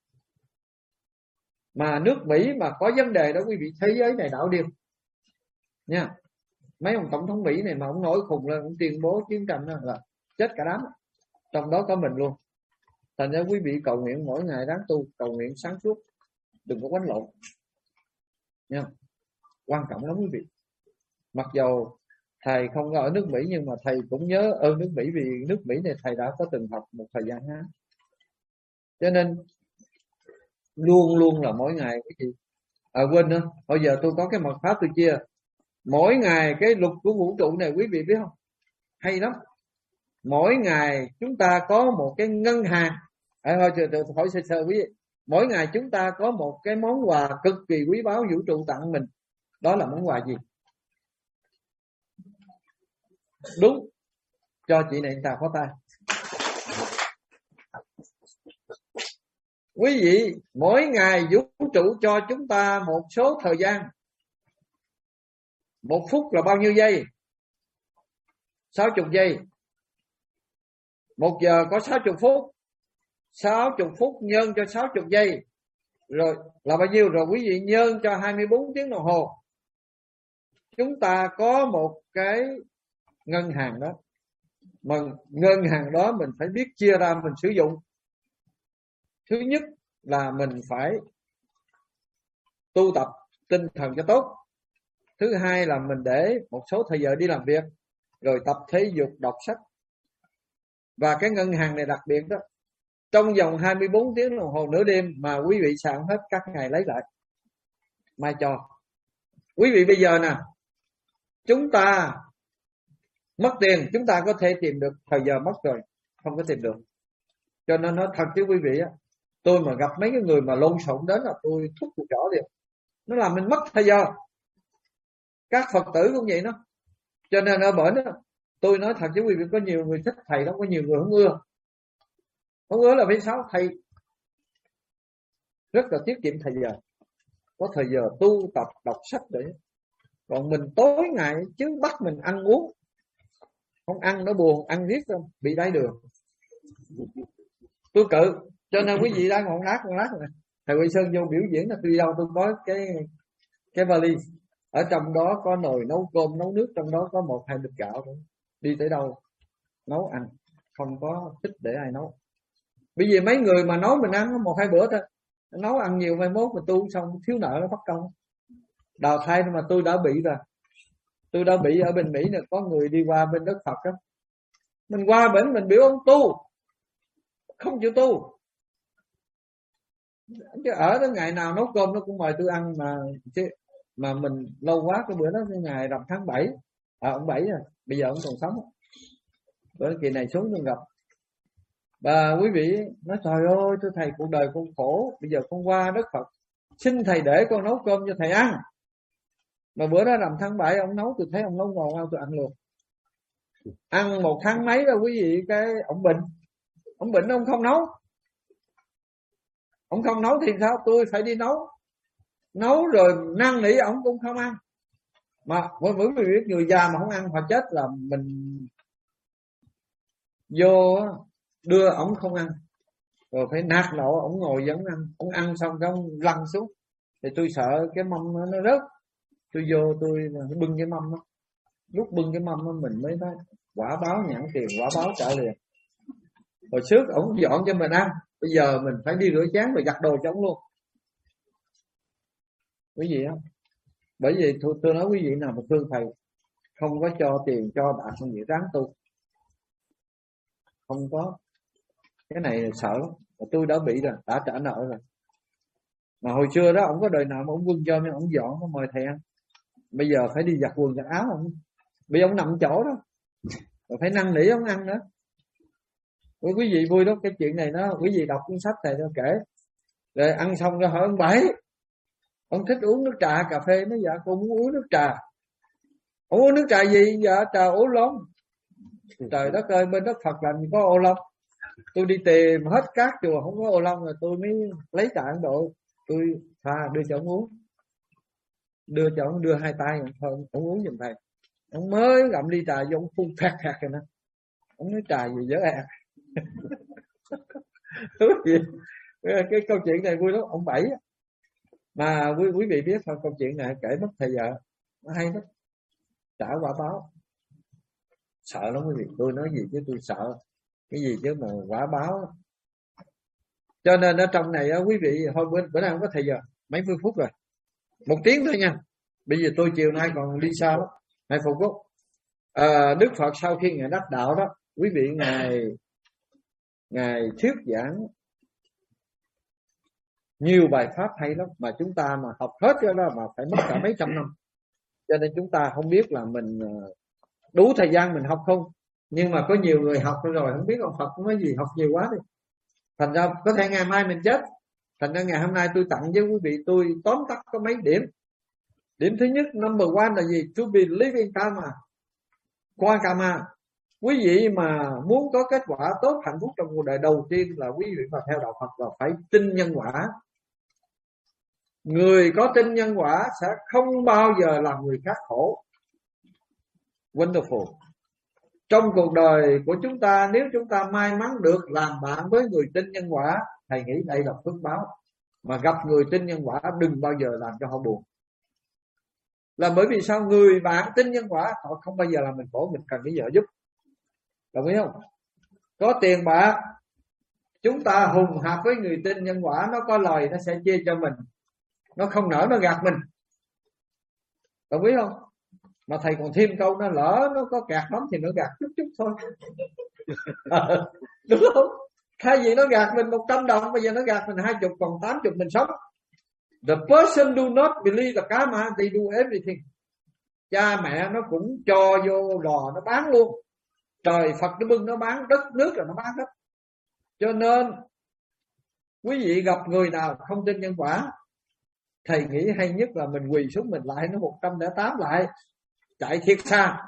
Mà nước Mỹ mà có vấn đề đó quý vị, thế giới này đảo điên nha. Mấy ông tổng thống Mỹ này mà ông nổi khùng lên, ông tuyên bố chiến tranh đó là chết cả đám, trong đó có mình luôn. Thành ra quý vị cầu nguyện mỗi ngày đáng tu, cầu nguyện sáng suốt, đừng có quánh lộn nha, quan trọng lắm quý vị. Mặc dầu thầy không có ở nước Mỹ nhưng mà thầy cũng nhớ ơn nước Mỹ, vì nước Mỹ này thầy đã có từng học một thời gian ngắn. Cho nên luôn luôn là mỗi ngày cái gì quên nữa, bây giờ tôi có cái mật pháp tôi chia. Mỗi ngày cái luật của vũ trụ này quý vị biết không, hay lắm. Mỗi ngày chúng ta có một cái ngân hàng, hỏi sơ quý vị. Mỗi ngày chúng ta có một cái món quà cực kỳ quý báu vũ trụ tặng mình. Đó là món quà gì? Đúng, cho chị này ta có tay. Quý vị, mỗi ngày vũ trụ cho chúng ta một số thời gian. 1 phút là bao nhiêu giây? 60 giây. 1 giờ có 60 phút. 60 phút nhân cho 60 giây. Rồi là bao nhiêu? Rồi quý vị nhân cho 24 tiếng đồng hồ. Chúng ta có một cái ngân hàng đó. Mà ngân hàng đó mình phải biết chia ra mình sử dụng. Thứ nhất là mình phải tu tập tinh thần cho tốt. Thứ hai là mình để một số thời giờ đi làm việc, rồi tập thể dục, đọc sách. Và cái ngân hàng này đặc biệt đó, trong vòng 24 tiếng đồng hồ nửa đêm mà quý vị sẵn hết các ngày lấy lại. Mai cho quý vị bây giờ nè, chúng ta mất tiền, chúng ta có thể tìm được, thời giờ mất rồi không có tìm được. Cho nên nói thật chứ quý vị á, Tôi mà gặp mấy cái người mà lộn xộn đến là tôi thúc cuộc rõ liền, nó làm mình mất thời giờ. Các Phật tử cũng vậy đó. Cho nên ở bển đó, tôi nói thật với quý vị, có nhiều người thích thầy đó, có nhiều người không ưa. Không ưa là vì sao? Thầy rất là tiết kiệm thời giờ, có thời giờ tu tập đọc sách để. Còn mình tối ngày chứ bắt mình ăn uống, không ăn nó buồn, ăn riết đâu bị đái đường. Tôi cự. Cho nên quý vị đang ngọn lát này, thầy Quỳ Sơn vô biểu diễn là tôi đi đâu tôi có cái vali, ở trong đó có nồi nấu cơm nấu nước, trong đó có 1-2 bịch gạo thôi. Đi tới đâu nấu ăn, không có thích để ai nấu. Bởi vì mấy người mà nấu mình ăn 1-2 bữa thôi, nấu ăn nhiều mai mốt mà tu xong thiếu nợ nó phát công. Đào thai mà tôi đã bị rồi. Tôi đã bị ở bên Mỹ này, có người đi qua bên đất Phật đó, mình qua bên mình biểu ông tu, không chịu tu. Chứ ở đó ngày nào nấu cơm nó cũng mời tôi ăn mà mình lâu quá. Cái bữa đó cái ngày rằm tháng 7, ông 7 rồi, bây giờ ông còn sống. Bữa kỳ này xuống tôi gặp. Và quý vị nói trời ơi, tôi thầy cuộc đời con khổ, bây giờ con qua đất Phật, xin thầy để con nấu cơm cho thầy ăn. Mà bữa đó rằm tháng 7 ông nấu, tôi thấy ông nấu ngon không, tôi ăn luôn. Ăn 1 tháng mấy đó quý vị, cái ông bệnh, ông không nấu. Ông không nấu thì sao? Tôi phải đi nấu rồi năn nỉ ông cũng không ăn. Mà mỗi người biết người già mà không ăn họ chết là mình vô đưa ổng không ăn, rồi phải nạt nộ ổng ngồi vẫn ăn. Ổng ăn xong cái ông lăn xuống, thì tôi sợ cái mâm nó rớt. Tôi vô tôi bưng cái mâm đó. Lúc bưng cái mâm đó mình mới nói quả báo nhãn tiền, quả báo trả liền. Hồi trước ổng dọn cho mình ăn, bây giờ mình phải đi rửa chén và giặt đồ cho ổng luôn. Quý vị không? Bởi vì tôi nói quý vị nào mà thương thầy, không có cho tiền cho bạc, không gì ráng tu. Không có. Cái này sợ lắm. Tôi đã bị rồi, đã trả nợ rồi. Mà hồi xưa đó ổng có đời nào mà ổng quân cho nên ổng dọn, ổng mời thầy ăn. Bây giờ phải đi giặt quần giặt áo không? Bây giờ ổng nằm chỗ đó, rồi phải năn nỉ ổng ăn nữa. Quý vị vui đó, cái chuyện này nó quý vị đọc cuốn sách này nó kể. Rồi ăn xong rồi hỏi ông Bảy, ông thích uống nước trà cà phê. Nói dạ con muốn uống nước trà. Ông uống nước trà gì? Dạ trà ô long. Trời đất ơi, bên đất Phật làm gì có ô long. Tôi đi tìm hết các chùa không có ô long, rồi tôi mới lấy trà Ấn Độ, tôi pha đưa cho ông uống. Đưa cho ông, đưa 2 tay ông uống giùm thầy. Ông mới gặm ly trà vô, ông phun phẹt rồi nè. Ông nói trà gì dở ẹt. Cái câu chuyện này vui lắm. Ông Bảy mà quý vị biết thôi, câu chuyện này kể mất thời giờ, nó hay lắm. Trả quả báo. Sợ lắm quý vị. Tôi nói gì chứ tôi sợ cái gì chứ mà quả báo. Cho nên ở trong này quý vị, thôi bữa nay không có thời giờ, mấy phút rồi, 1 tiếng thôi nha. Bây giờ tôi chiều nay còn đi xa lắm. 2 phút đó. Đức Phật sau khi ngài đắc đạo đó, quý vị ngài thuyết giảng nhiều bài pháp hay lắm, mà chúng ta mà học hết cái đó mà phải mất cả mấy trăm năm. Cho nên chúng ta không biết là mình đủ thời gian mình học không. Nhưng mà có nhiều người học rồi không biết ông Phật nói gì, học nhiều quá đi. Thành ra có thể ngày mai mình chết. Thành ra ngày hôm nay tôi tặng với quý vị, tôi tóm tắt có mấy điểm. Điểm thứ nhất, number 1 là gì? To be living karma. Qua karma. Quý vị mà muốn có kết quả tốt hạnh phúc trong cuộc đời, đầu tiên là quý vị mà theo đạo Phật là phải tin nhân quả. Người có tin nhân quả sẽ không bao giờ làm người khác khổ. Wonderful. Trong cuộc đời của chúng ta, nếu chúng ta may mắn được làm bạn với người tin nhân quả, thầy nghĩ đây là phước báo. Mà gặp người tin nhân quả đừng bao giờ làm cho họ buồn. Là bởi vì sao? Người bạn tin nhân quả họ không bao giờ làm mình khổ, mình cần cái gì giúp. Đồng ý không? Có tiền bạc, chúng ta hùng hạp với người tin nhân quả, nó có lời nó sẽ chia cho mình, nó không nỡ nó gạt mình. Đồng ý không? Mà thầy còn thêm câu, nó lỡ nó có gạt lắm thì nó gạt chút thôi. Đúng không? Thay vì nó gạt mình 100 đồng, bây giờ nó gạt mình 20, còn 80 mình sống. The person do not believe the karma, they do everything. Cha mẹ nó cũng cho vô lò nó bán luôn. Trời Phật nó bưng nó bán, đất nước là nó bán hết. Cho nên Quý vị gặp người nào không tin nhân quả, thầy nghĩ hay nhất là mình quỳ xuống mình lại nó 108 lại, chạy thiệt xa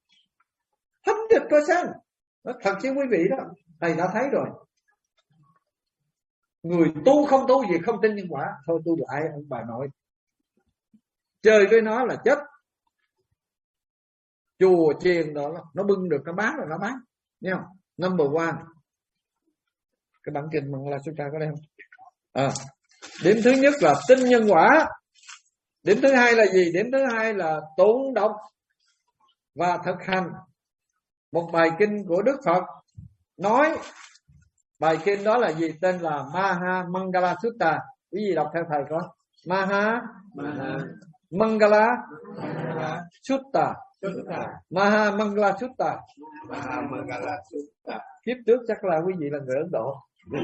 100%. Nó thật chứ quý vị đó, thầy đã thấy rồi. Người tu không tu gì không tin nhân quả, thôi tôi lại ông bà nội, chơi với nó là chết. Chùa chiền đó nó bưng được, nó bán rồi nó bán, nghe không? Number one. Cái bản kinh Mangala Sutra có đây không? Điểm thứ nhất là tin nhân quả. Điểm thứ hai là gì? Điểm thứ hai là tụng đọc và thực hành một bài kinh của Đức Phật. Nói bài kinh đó là gì? Tên là Maha Mangala Sutta. Quý vị đọc theo thầy coi. Maha Mangala Sutta. Maha Mangala Sutta. Kiếp trước chắc là quý vị là người Ấn Độ.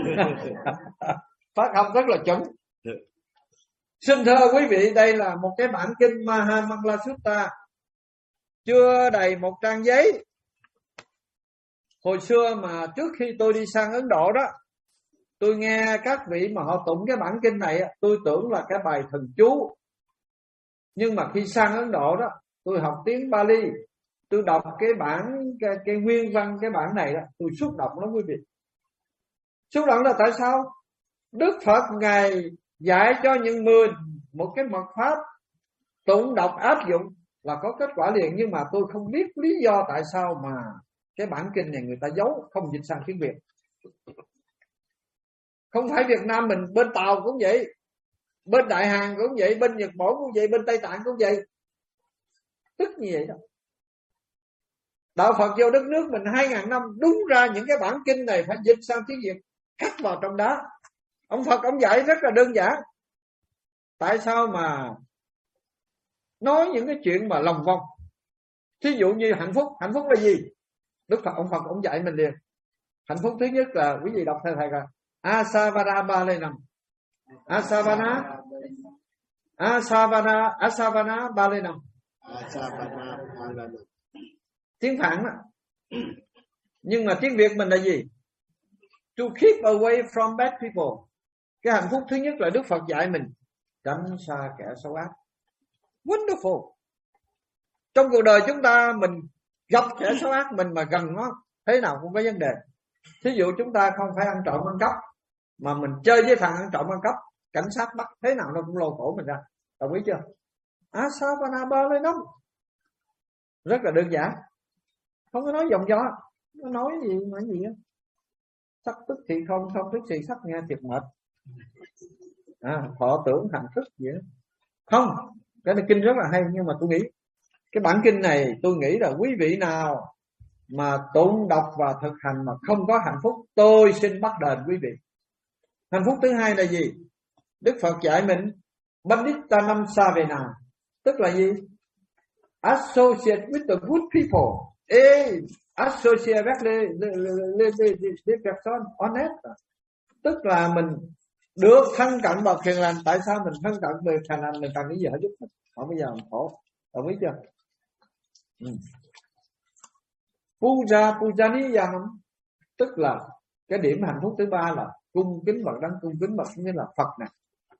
Phát âm rất là chuẩn. Xin thưa quý vị, đây là một cái bản kinh Maha Mangala Sutta, chưa đầy một trang giấy. Hồi xưa mà trước khi tôi đi sang Ấn Độ đó, tôi nghe các vị mà họ tụng cái bản kinh này, tôi tưởng là cái bài thần chú. Nhưng mà khi sang Ấn Độ đó, tôi học tiếng Bali, tôi đọc cái bản cái nguyên văn cái bản này đó, tôi xúc động lắm quý vị. Xúc động là tại sao? Đức Phật Ngài dạy cho những người một cái mật pháp tụng đọc áp dụng là có kết quả liền. Nhưng mà tôi không biết lý do tại sao mà cái bản kinh này người ta giấu, không dịch sang tiếng Việt. Không phải Việt Nam mình, bên Tàu cũng vậy, bên Đại Hàn cũng vậy, bên Nhật Bản cũng vậy, bên Tây Tạng cũng vậy. Tức như vậy đó. Đạo Phật vô đất nước mình 2000 năm, đúng ra những cái bản kinh này phải dịch sang tiếng Việt, cắt vào trong đó. Ông Phật ông dạy rất là đơn giản. Tại sao mà nói những cái chuyện mà lòng vòng? Thí dụ như hạnh phúc. Hạnh phúc là gì? Đức Phật ông Phật ông dạy mình liền. Hạnh phúc thứ nhất là quý vị đọc theo thầy coi. Asavana Balenam. Asavana Balenam. Tiếng Phạn đó. Nhưng mà tiếng Việt mình là gì? To keep away from bad people. Cái hạnh phúc thứ nhất là Đức Phật dạy mình tránh xa kẻ xấu ác. Wonderful. Trong cuộc đời chúng ta, mình gặp kẻ xấu ác, mình mà gần nó thế nào cũng có vấn đề. Thí dụ chúng ta không phải ăn trộm ăn cắp, mà mình chơi với thằng ăn trộm ăn cắp, cảnh sát bắt thế nào nó cũng lôi cổ mình ra. Đồng ý chưa? Asavana Balenam. Rất là đơn giản, không có nói vòng gió. Nó nói gì mà gì á. Sắc tức thì không tức thì sắc, nghe thiệt mệt. Thọ tưởng hành thức vậy đó. Không, cái này kinh rất là hay. Nhưng mà tôi nghĩ cái bản kinh này, tôi nghĩ là quý vị nào mà tụng đọc và thực hành mà không có hạnh phúc, tôi xin bắt đền quý vị. Hạnh phúc thứ hai là gì? Đức Phật dạy mình Bandittanam Savena, tức là gì? Associate with the good people. Associate with les personnes honnêtes. Tức là mình được thân cận bậc hiền lành. Tại sao mình thân cận bậc hiền lành? Mình cần cái gì họ giúp mình, không bây giờ mình khổ. Đồng ý chưa? Puja Pujaniyanam, tức là cái điểm hạnh phúc thứ ba là cung kính bậc đấng, cung kính bậc nghĩa là Phật nè,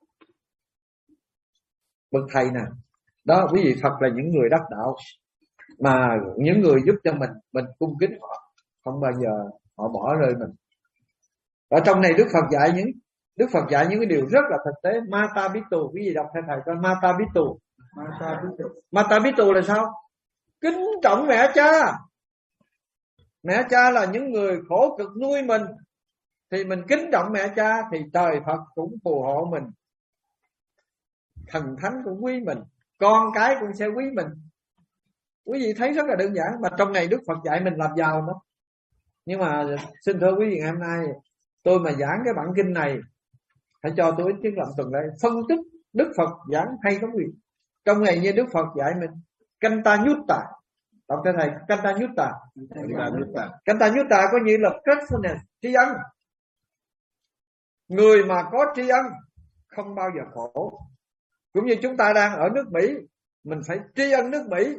bậc thầy nè. Đó, quý vị, Phật là những người đắc đạo, mà những người giúp cho mình cung kính họ, không bao giờ họ bỏ rơi mình. Ở trong này Đức Phật dạy những cái điều rất là thực tế. Mata Pitu, quý vị đọc theo thầy coi. Mata Pitu. Mata Pitu là sao? Kính trọng mẹ cha. Mẹ cha là những người khổ cực nuôi mình, thì mình kính trọng mẹ cha, thì trời Phật cũng phù hộ mình, thần thánh cũng quý mình, con cái cũng sẽ quý mình. Quý vị thấy rất là đơn giản. Mà trong này Đức Phật dạy mình làm giàu đó. Nhưng mà xin thưa quý vị, ngày hôm nay tôi mà giảng cái bản kinh này, hãy cho tôi ít tiếng làm tuần đây phân tích Đức Phật giảng hay lắm quý vị. Trong này như Đức Phật dạy mình Kanta Nhutta. Đọc cho thầy Kanta Nhutta. Kanta Nhutta có nghĩa là gratefulness, tri ân. Người mà có tri ân không bao giờ khổ. Cũng như chúng ta đang ở nước Mỹ, mình phải tri ân nước Mỹ.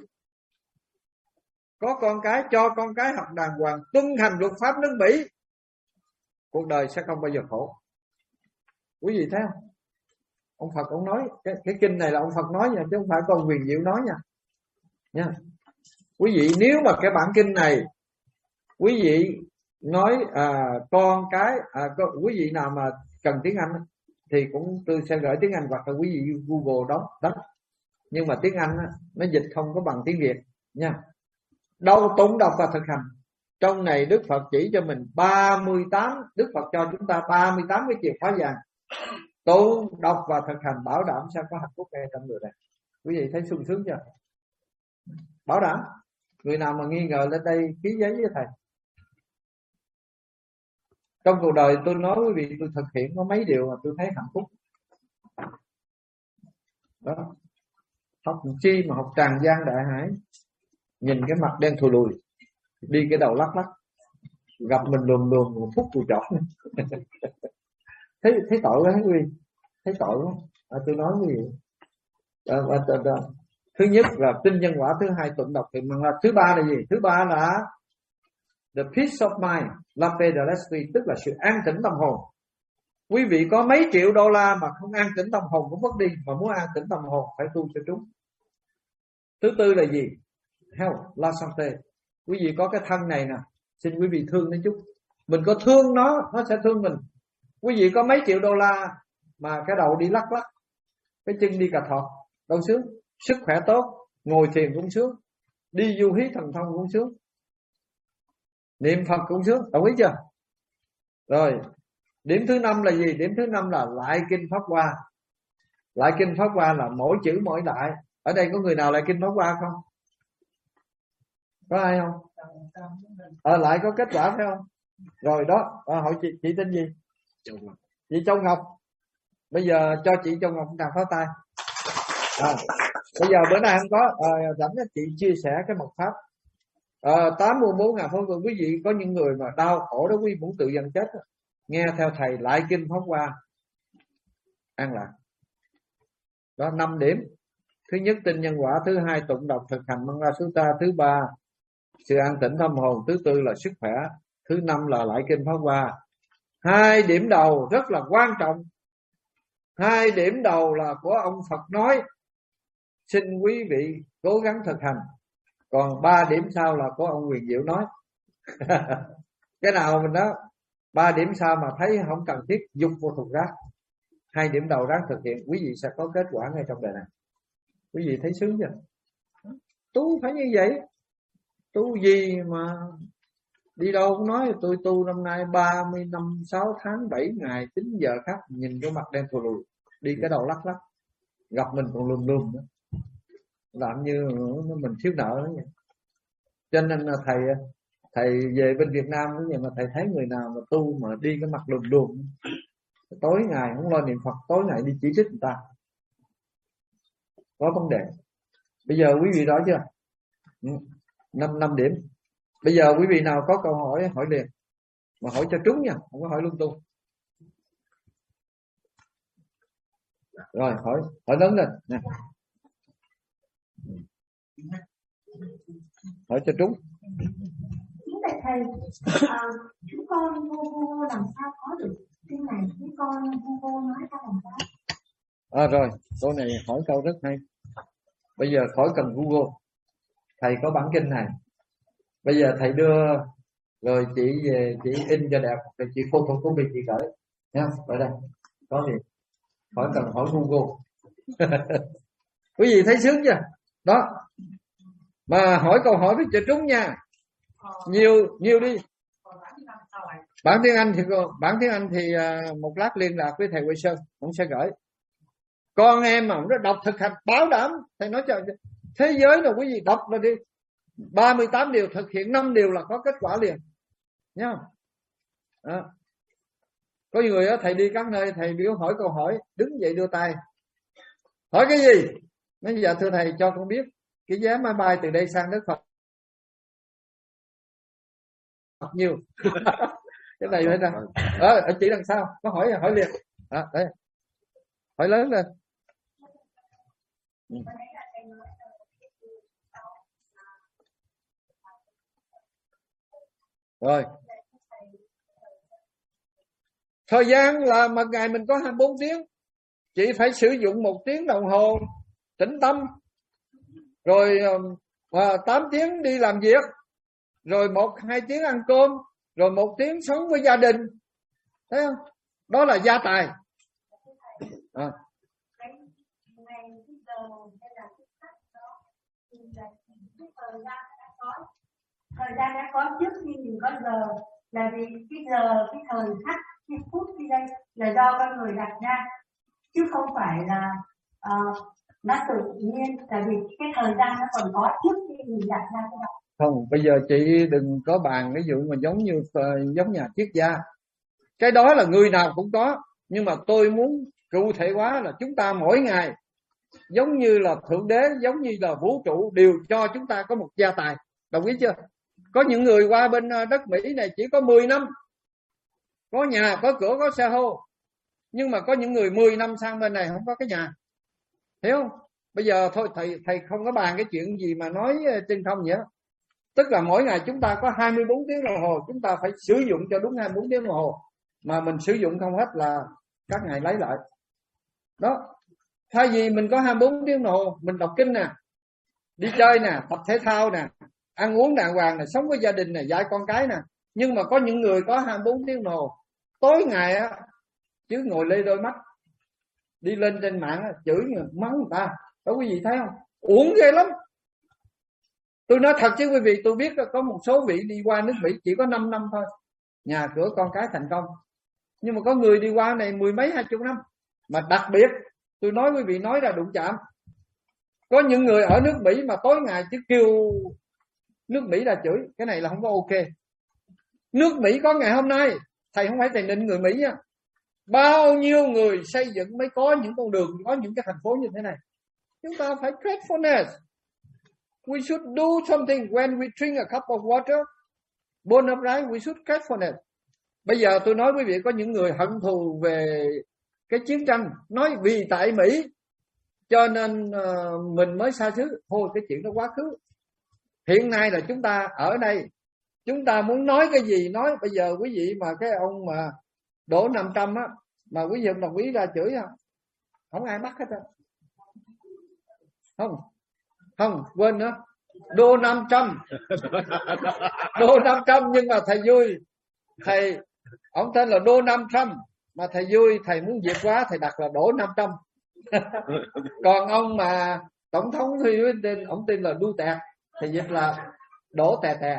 Có con cái, cho con cái học đàng hoàng, tuân hành luật pháp nước Mỹ, cuộc đời sẽ không bao giờ khổ. Quý vị thấy không? Ông Phật ông nói cái kinh này là ông Phật nói nha, chứ không phải con Huyền Diệu nói nha. Quý vị nếu mà cái bản kinh này quý vị nói con cái quý vị nào mà cần tiếng Anh thì cũng tôi sẽ gửi tiếng Anh, hoặc là quý vị Google đó. Nhưng mà tiếng Anh nó dịch không có bằng tiếng Việt nha. Đâu tụng đọc và thực hành. Trong này Đức Phật chỉ cho mình 38, Đức Phật cho chúng ta 38 cái chìa khóa vàng. Tụng đọc và thực hành bảo đảm sẽ có hạnh phúc ngay trong người này. Quý vị thấy sung sướng chưa? Bảo đảm. Người nào mà nghi ngờ lên đây ký giấy với thầy. Trong cuộc đời tôi nói quý vị, tôi thực hiện có mấy điều mà tôi thấy hạnh phúc. Đó. Học chi mà học tràn gian đại hải. Nhìn cái mặt đen thù lùi, đi cái đầu lắc lắc, gặp mình lùm một phút tù chọc. thấy tội quá quý vị, thấy tội quá. Tôi nói quý vị. Thứ nhất là tin nhân quả, thứ hai tụng đọc thì mà thứ ba là gì? Thứ ba là the peace of mind, la paix de l'esprit, tức là sự an tĩnh tâm hồn. Quý vị có mấy triệu đô la mà không an tĩnh tâm hồn cũng mất đi, mà muốn an tĩnh tâm hồn phải tu cho chúng. Thứ tư là gì? Health, la santé. Quý vị có cái thân này nè, xin quý vị thương nó chút. Mình có thương nó sẽ thương mình. Quý vị có mấy triệu đô la mà cái đầu đi lắc lắc, cái chân đi cà thọt, đâu sướng. Sức khỏe tốt, ngồi thiền cũng sướng, đi du hí thần thông cũng sướng, niệm Phật cũng sướng. Đồng ý chưa? Rồi điểm thứ năm là gì? Điểm thứ năm là lại kinh pháp hoa. Lại kinh pháp hoa là mỗi chữ mỗi đại. Ở đây có người nào lại kinh pháp hoa không? Có ai không? Lại có kết quả phải không? Rồi đó. Hỏi chị tên gì? Chị Châu Ngọc. Bây giờ cho chị Châu Ngọc đàn pháo tay. Bây giờ bữa nay không có rảnh chị chia sẻ cái mật pháp 84.000 phân vườn. Quý vị có những người mà đau khổ đó, quý vị muốn tự dần chết, nghe theo thầy lại kinh pháp hoa an lạc. Đó 5 điểm. Thứ nhất tin nhân quả, thứ hai tụng đọc thực hành Măng La Sutta, thứ ba sự an tĩnh tâm hồn, thứ tư là sức khỏe, thứ năm là lại kinh pháp hoa. 2 điểm đầu rất là quan trọng. 2 điểm đầu là của ông Phật nói, xin quý vị cố gắng thực hành. Còn 3 điểm sau là của ông Huyền Diệu nói. Cái nào mình đó 3 điểm sau mà thấy không cần thiết dục vô thùng rác. 2 điểm đầu ráng thực hiện, quý vị sẽ có kết quả ngay trong đời này. Quý vị thấy sướng chưa? Tu phải như vậy. Tu gì mà đi đâu cũng nói tôi tu năm nay 30 năm 6 tháng 7 ngày 9 giờ khác, nhìn cái mặt đen thù lùi, đi cái đầu lắc lắc, gặp mình còn lùm nữa, làm như mình thiếu nợ đó vậy. Cho nên là thầy về bên Việt Nam cũng vậy, mà thầy thấy người nào mà tu mà đi cái mặt lùm tối ngày không lo niệm Phật, tối ngày đi chỉ trích người ta, có vấn đề. Bây giờ quý vị rõ chưa? 5 điểm. Bây giờ quý vị nào có câu hỏi hỏi liền, mà hỏi cho trúng nha, không có hỏi lung tung. Rồi hỏi lớn lên nè, hỏi cho trúng. Kính bạch thầy, chúng con vô làm sao có được tin này? Chúng con vô nói ra làm sao? Rồi câu này hỏi câu rất hay. Bây giờ khỏi cần Google, thầy có bản kinh này. Bây giờ thầy đưa rồi chị về chị in cho đẹp, rồi chị photocopy chị gửi nha. Ở đây có gì khỏi cần hỏi Google. Quý vị thấy sướng chưa? Đó. Mà hỏi câu hỏi phải cho trúng nha. Nhiều đi. Bản tiếng Anh thì một lát liên lạc với thầy Huệ Sơn, cũng sẽ gửi. Con em mà nó đọc thực hành bảo đảm, thầy nói cho thế giới là quý vị đọc là đi 38 điều thực hiện 5 điều là có kết quả liền nhá. Có người đó, thầy đi các nơi thầy biểu hỏi câu hỏi, đứng dậy đưa tay hỏi cái gì, nói giờ thưa thầy cho con biết cái vé máy bay từ đây sang nước Phật nhiều. Cái này phải ra chỉ đằng sau có hỏi liền đấy, hỏi lớn lên. Rồi Thời gian là một ngày mình có 24 tiếng, chị phải sử dụng 1 tiếng đồng hồ tĩnh tâm, rồi 8 tiếng đi làm việc, rồi 1-2 tiếng ăn cơm, rồi 1 tiếng sống với gia đình. Thấy không? Đó là gia tài. Thời gian đã có trước khi mình có giờ, là vì cái giờ, cái thời khắc, cái phút khi đây là do con người đặt ra, chứ không phải là nó tự nhiên, tại vì cái thời gian nó còn có trước khi mình đặt ra cái đó. Không, bây giờ chị đừng có bàn cái vụ mà giống nhà triết gia. Cái đó là người nào cũng có, nhưng mà tôi muốn cụ thể hóa là chúng ta mỗi ngày giống như là Thượng Đế, giống như là vũ trụ đều cho chúng ta có một gia tài. Đồng ý chưa? Có những người qua bên đất Mỹ này chỉ có 10 năm, có nhà, có cửa, có xe hô, nhưng mà có những người 10 năm sang bên này không có cái nhà. Hiểu không? Bây giờ thôi thầy không có bàn cái chuyện gì mà nói trên không vậy đó. Tức là mỗi ngày chúng ta có 24 tiếng đồng hồ, chúng ta phải sử dụng cho đúng 24 tiếng đồng hồ. Mà mình sử dụng không hết là các ngày lấy lại. Đó. Thay vì mình có 24 tiếng đồng hồ, mình đọc kinh nè, đi chơi nè, tập thể thao nè, ăn uống đàng hoàng nè, sống với gia đình nè, dạy con cái nè. Nhưng mà có những người có 24 tiếng đồng hồ, tối ngày á chứ ngồi lê đôi mắt, đi lên trên mạng á, chửi mắng người ta. Đó quý vị thấy không? Uổng ghê lắm. Tôi nói thật chứ quý vị, tôi biết có một số vị đi qua nước Mỹ chỉ có 5 năm thôi, nhà cửa con cái thành công. Nhưng mà có người đi qua này 10 mấy 20 năm. Mà đặc biệt tôi nói quý vị, nói ra đụng chạm, có những người ở nước Mỹ mà tối ngày chứ kêu nước Mỹ là chửi, cái này là không có ok. Nước Mỹ có ngày hôm nay, thầy không phải thầy nịnh người Mỹ nha, bao nhiêu người xây dựng mới có những con đường, có những cái thành phố như thế này. Chúng ta phải gratefulness. We should do something when we drink a cup of water. Born upright, we should gratefulness. Bây giờ tôi nói quý vị, có những người hận thù về cái chiến tranh, nói vì tại Mỹ cho nên mình mới xa xứ. Thôi cái chuyện đó quá khứ. Hiện nay là chúng ta ở đây, chúng ta muốn nói cái gì nói. Bây giờ quý vị mà cái ông mà đổ 500 á, mà quý vị đồng ý ra chửi không ai bắt hết á. Không, quên nữa. Đô 500. Đô 500, nhưng mà thầy vui. Thầy, ông tên là Đô 500, mà thầy vui, thầy muốn Việt quá, thầy đặt là đổ 500. Còn ông mà tổng thống thì tên, ông tên là Đu Tẹt, thầy dịch là đổ tè tè.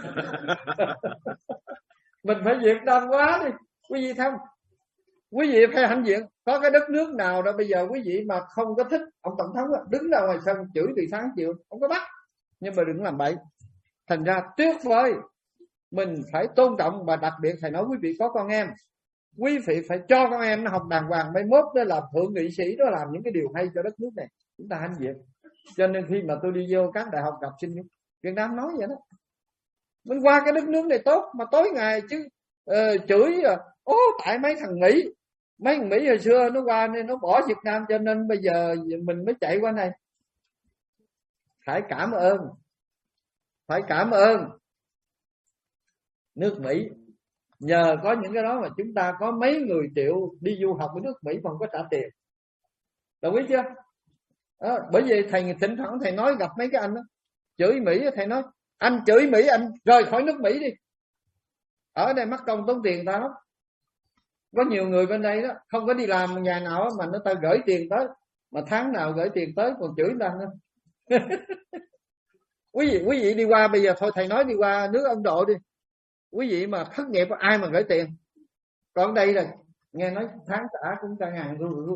Mình phải Việt Nam quá đi. Quý vị thấy không? Quý vị phải hãnh diện. Có cái đất nước nào đó bây giờ quý vị mà không có thích ông tổng thống đó, đứng ra ngoài sân chửi từ sáng chiều, không có bắt. Nhưng mà đừng làm bậy. Thành ra tuyệt vời. Mình phải tôn trọng, và đặc biệt thầy nói quý vị có con em, quý vị phải cho con em nó học đàng hoàng, mai mốt nó làm thượng nghị sĩ, nó làm những cái điều hay cho đất nước này. Chúng ta hãnh diện. Cho nên khi mà tôi đi vô các đại học gặp sinh viên Việt Nam nói vậy đó, mình qua cái đất nước này tốt, mà tối ngày chứ chửi tại mấy thằng Mỹ hồi xưa nó qua nên nó bỏ Việt Nam, cho nên bây giờ mình mới chạy qua này. Phải cảm ơn nước Mỹ. Nhờ có những cái đó mà chúng ta có mấy người triệu đi du học ở nước Mỹ mà không có trả tiền. Đồng ý chưa? Bởi vì thầy thỉnh thoảng thầy nói gặp mấy cái anh đó chửi Mỹ, thầy nói anh chửi Mỹ, anh rời khỏi nước Mỹ đi, ở đây mắc công tốn tiền ta lắm. Có nhiều người bên đây đó không có đi làm nhà nào mà nó ta gửi tiền tới, mà tháng nào gửi tiền tới còn chửi ta nữa. Quý vị đi qua, bây giờ thôi thầy nói đi qua nước Ấn Độ đi, quý vị mà thất nghiệp ai mà gửi tiền. Còn đây là nghe nói tháng trả cũng cả ngàn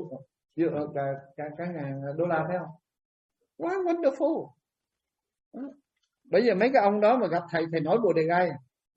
đô la, thấy không? Quá wonderful. Bây giờ mấy cái ông đó mà gặp thầy nói bồ đề gai.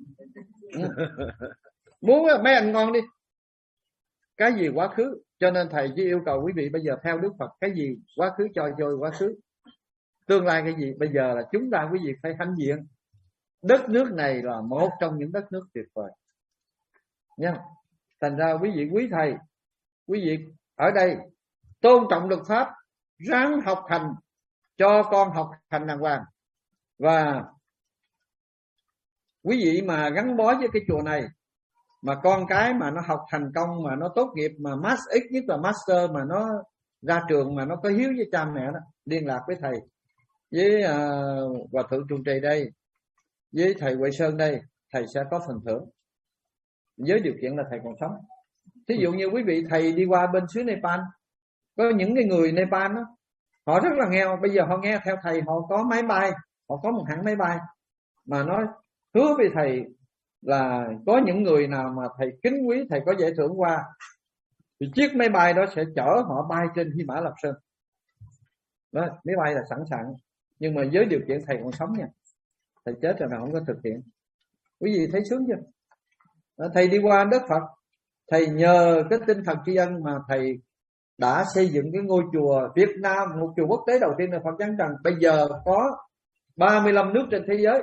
Muốn mấy anh ngon đi. Cái gì quá khứ. Cho nên thầy chỉ yêu cầu quý vị bây giờ theo Đức Phật, cái gì quá khứ cho rồi quá khứ, tương lai cái gì bây giờ là chúng ta quý vị phải hãnh diện. Đất nước này là một trong những đất nước tuyệt vời nha. Thành ra quý vị quý thầy, quý vị ở đây tôn trọng luật pháp, ráng học hành cho con học hành đàng hoàng. Và quý vị mà gắn bó với cái chùa này mà con cái mà nó học thành công, mà nó tốt nghiệp, mà ít nhất là master, mà nó ra trường mà nó có hiếu với cha mẹ đó, liên lạc với thầy, với hòa thượng trụ trì đây, với thầy Huệ Sơn đây, thầy sẽ có phần thưởng, với điều kiện là thầy còn sống. Thí dụ như quý vị thầy đi qua bên xứ Nepal, có những cái người Nepal đó, họ rất là nghèo, bây giờ họ nghe theo thầy, họ có máy bay, họ có một hãng máy bay, mà nói hứa với thầy là có những người nào mà thầy kính quý, thầy có giải thưởng qua, thì chiếc máy bay đó sẽ chở họ bay trên Hy Mã Lạp Sơn đó. Máy bay là sẵn sàng, nhưng mà với điều kiện thầy còn sống nha, thầy chết rồi nào không có thực hiện. Quý vị thấy sướng chưa? Thầy đi qua đất Phật, thầy nhờ cái tinh thần tri ân mà thầy đã xây dựng cái ngôi chùa Việt Nam, một chùa quốc tế đầu tiên là Phật Giáng Trần. Bây giờ có 35 nước trên thế giới,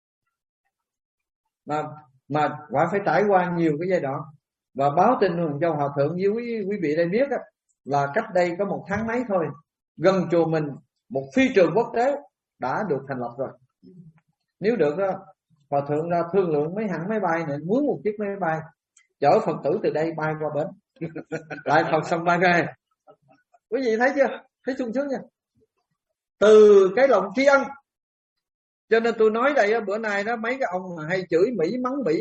mà quả phải trải qua nhiều cái giai đoạn. Và báo tin cho hòa thượng với quý vị đây biết đó, là cách đây có 1 tháng mấy thôi, gần chùa mình một phi trường quốc tế đã được thành lập rồi. Nếu được đó, hòa thượng ra thương lượng mấy hãng máy bay này, mướn một chiếc máy bay chở Phật tử từ đây bay qua bến lại Phật xong bay về. Quý vị thấy chưa? Thấy sung sướng nha, từ cái lòng tri ân. Cho nên tôi nói đây bữa nay đó, mấy cái ông mà hay chửi Mỹ, mắng Mỹ,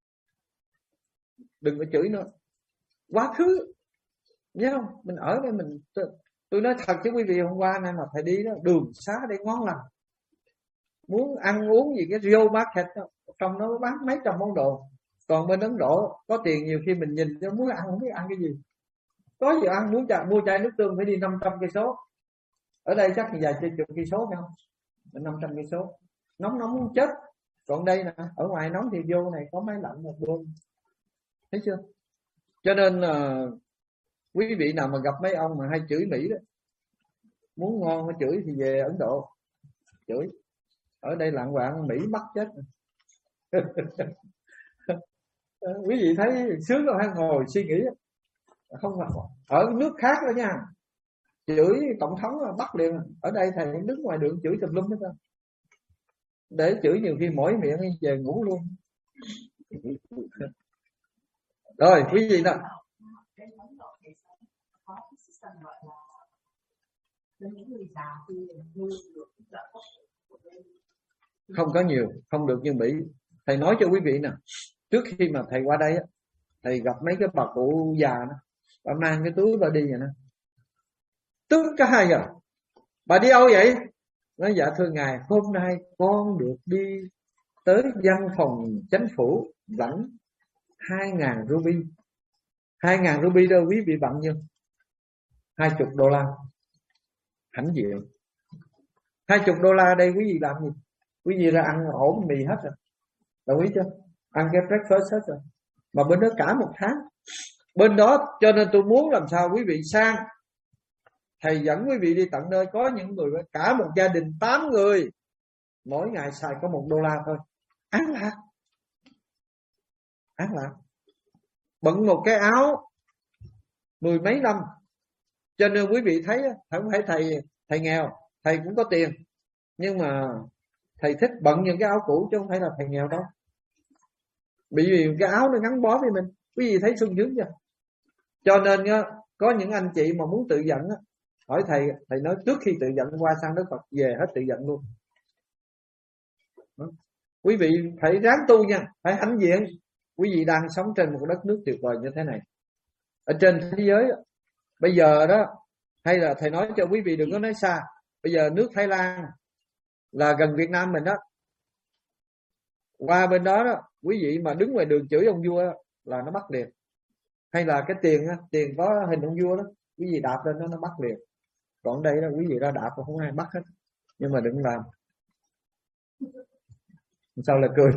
đừng có chửi nữa. Quá khứ, nhớ không? Mình ở đây mình, tôi nói thật chứ quý vị, hôm qua nay mà thầy đi đó, đường xá đây ngon lành, muốn ăn uống gì cái Rio Market đó, trong đó bán mấy trăm món đồ. Còn bên Ấn Độ có tiền nhiều khi mình nhìn cho muốn ăn không biết ăn cái gì, có gì ăn, muốn mua chai nước tương phải đi 500 cây số. Ở đây chắc dài trên chục cây số phải không? 500 cây số, nóng muốn chết. Còn đây nè, ở ngoài nóng thì vô này có máy lạnh một luôn, thấy chưa? Cho nên quý vị nào mà gặp mấy ông mà hay chửi Mỹ đó, muốn ngon mà chửi thì về Ấn Độ chửi. Ở đây lạng quạng Mỹ bắt chết. Quý vị thấy sướng rồi, hay ngồi suy nghĩ không? Ở nước khác đó nha, chửi tổng thống là bắt liền. Ở đây thầy đứng ngoài đường chửi tùm lum hết trơn, để chửi nhiều khi mỏi miệng về ngủ luôn. Rồi quý vị nào không có nhiều, không được như Mỹ. Thầy nói cho quý vị nè, trước khi mà thầy qua đây thầy gặp mấy cái bà cụ già đó, bà mang cái túi bà đi vậy nè, tức cả hai giờ. Bà đi đâu vậy? Nói dạ thưa ngài, hôm nay con được đi tới văn phòng chính phủ lãnh 2.000 ruby. 2.000 ruby đâu quý vị bằng nhiêu? 20 đô la. Hãnh diện. 20 đô la đây quý vị làm gì? Quý vị ra ăn ổ mì hết rồi, đồng ý chưa? Ăn cái breakfast hết rồi. Mà bên đó cả 1 tháng. Bên đó cho nên tôi muốn làm sao quý vị sang, thầy dẫn quý vị đi tận nơi. Có những người cả một gia đình 8 người, mỗi ngày xài có 1 đô la thôi, án lạc. Án lạc. Bận một cái áo 10 mấy năm. Cho nên quý vị thấy không phải thầy nghèo, thầy cũng có tiền, nhưng mà thầy thích bận những cái áo cũ chứ không phải là thầy nghèo đâu. Bởi vì cái áo nó gắn bó với mình. Quý vị thấy sung sướng chưa? Cho nên có những anh chị mà muốn tự dẫn hỏi thầy nói trước khi tự dẫn qua sang Đức Phật về hết tự dẫn luôn. Quý vị phải ráng tu nha, phải hãnh diện. Quý vị đang sống trên một đất nước tuyệt vời như thế này. Ở trên thế giới bây giờ đó, hay là thầy nói cho quý vị đừng có nói xa, bây giờ nước Thái Lan là gần Việt Nam mình đó, qua bên đó đó, quý vị mà đứng ngoài đường chửi ông vua đó, là nó bắt liền. Hay là cái tiền có hình ông vua đó, quý vị đạp lên nó bắt liền. Còn đây đó quý vị ra đạp mà không ai bắt hết. Nhưng mà đừng làm. Sao là cười?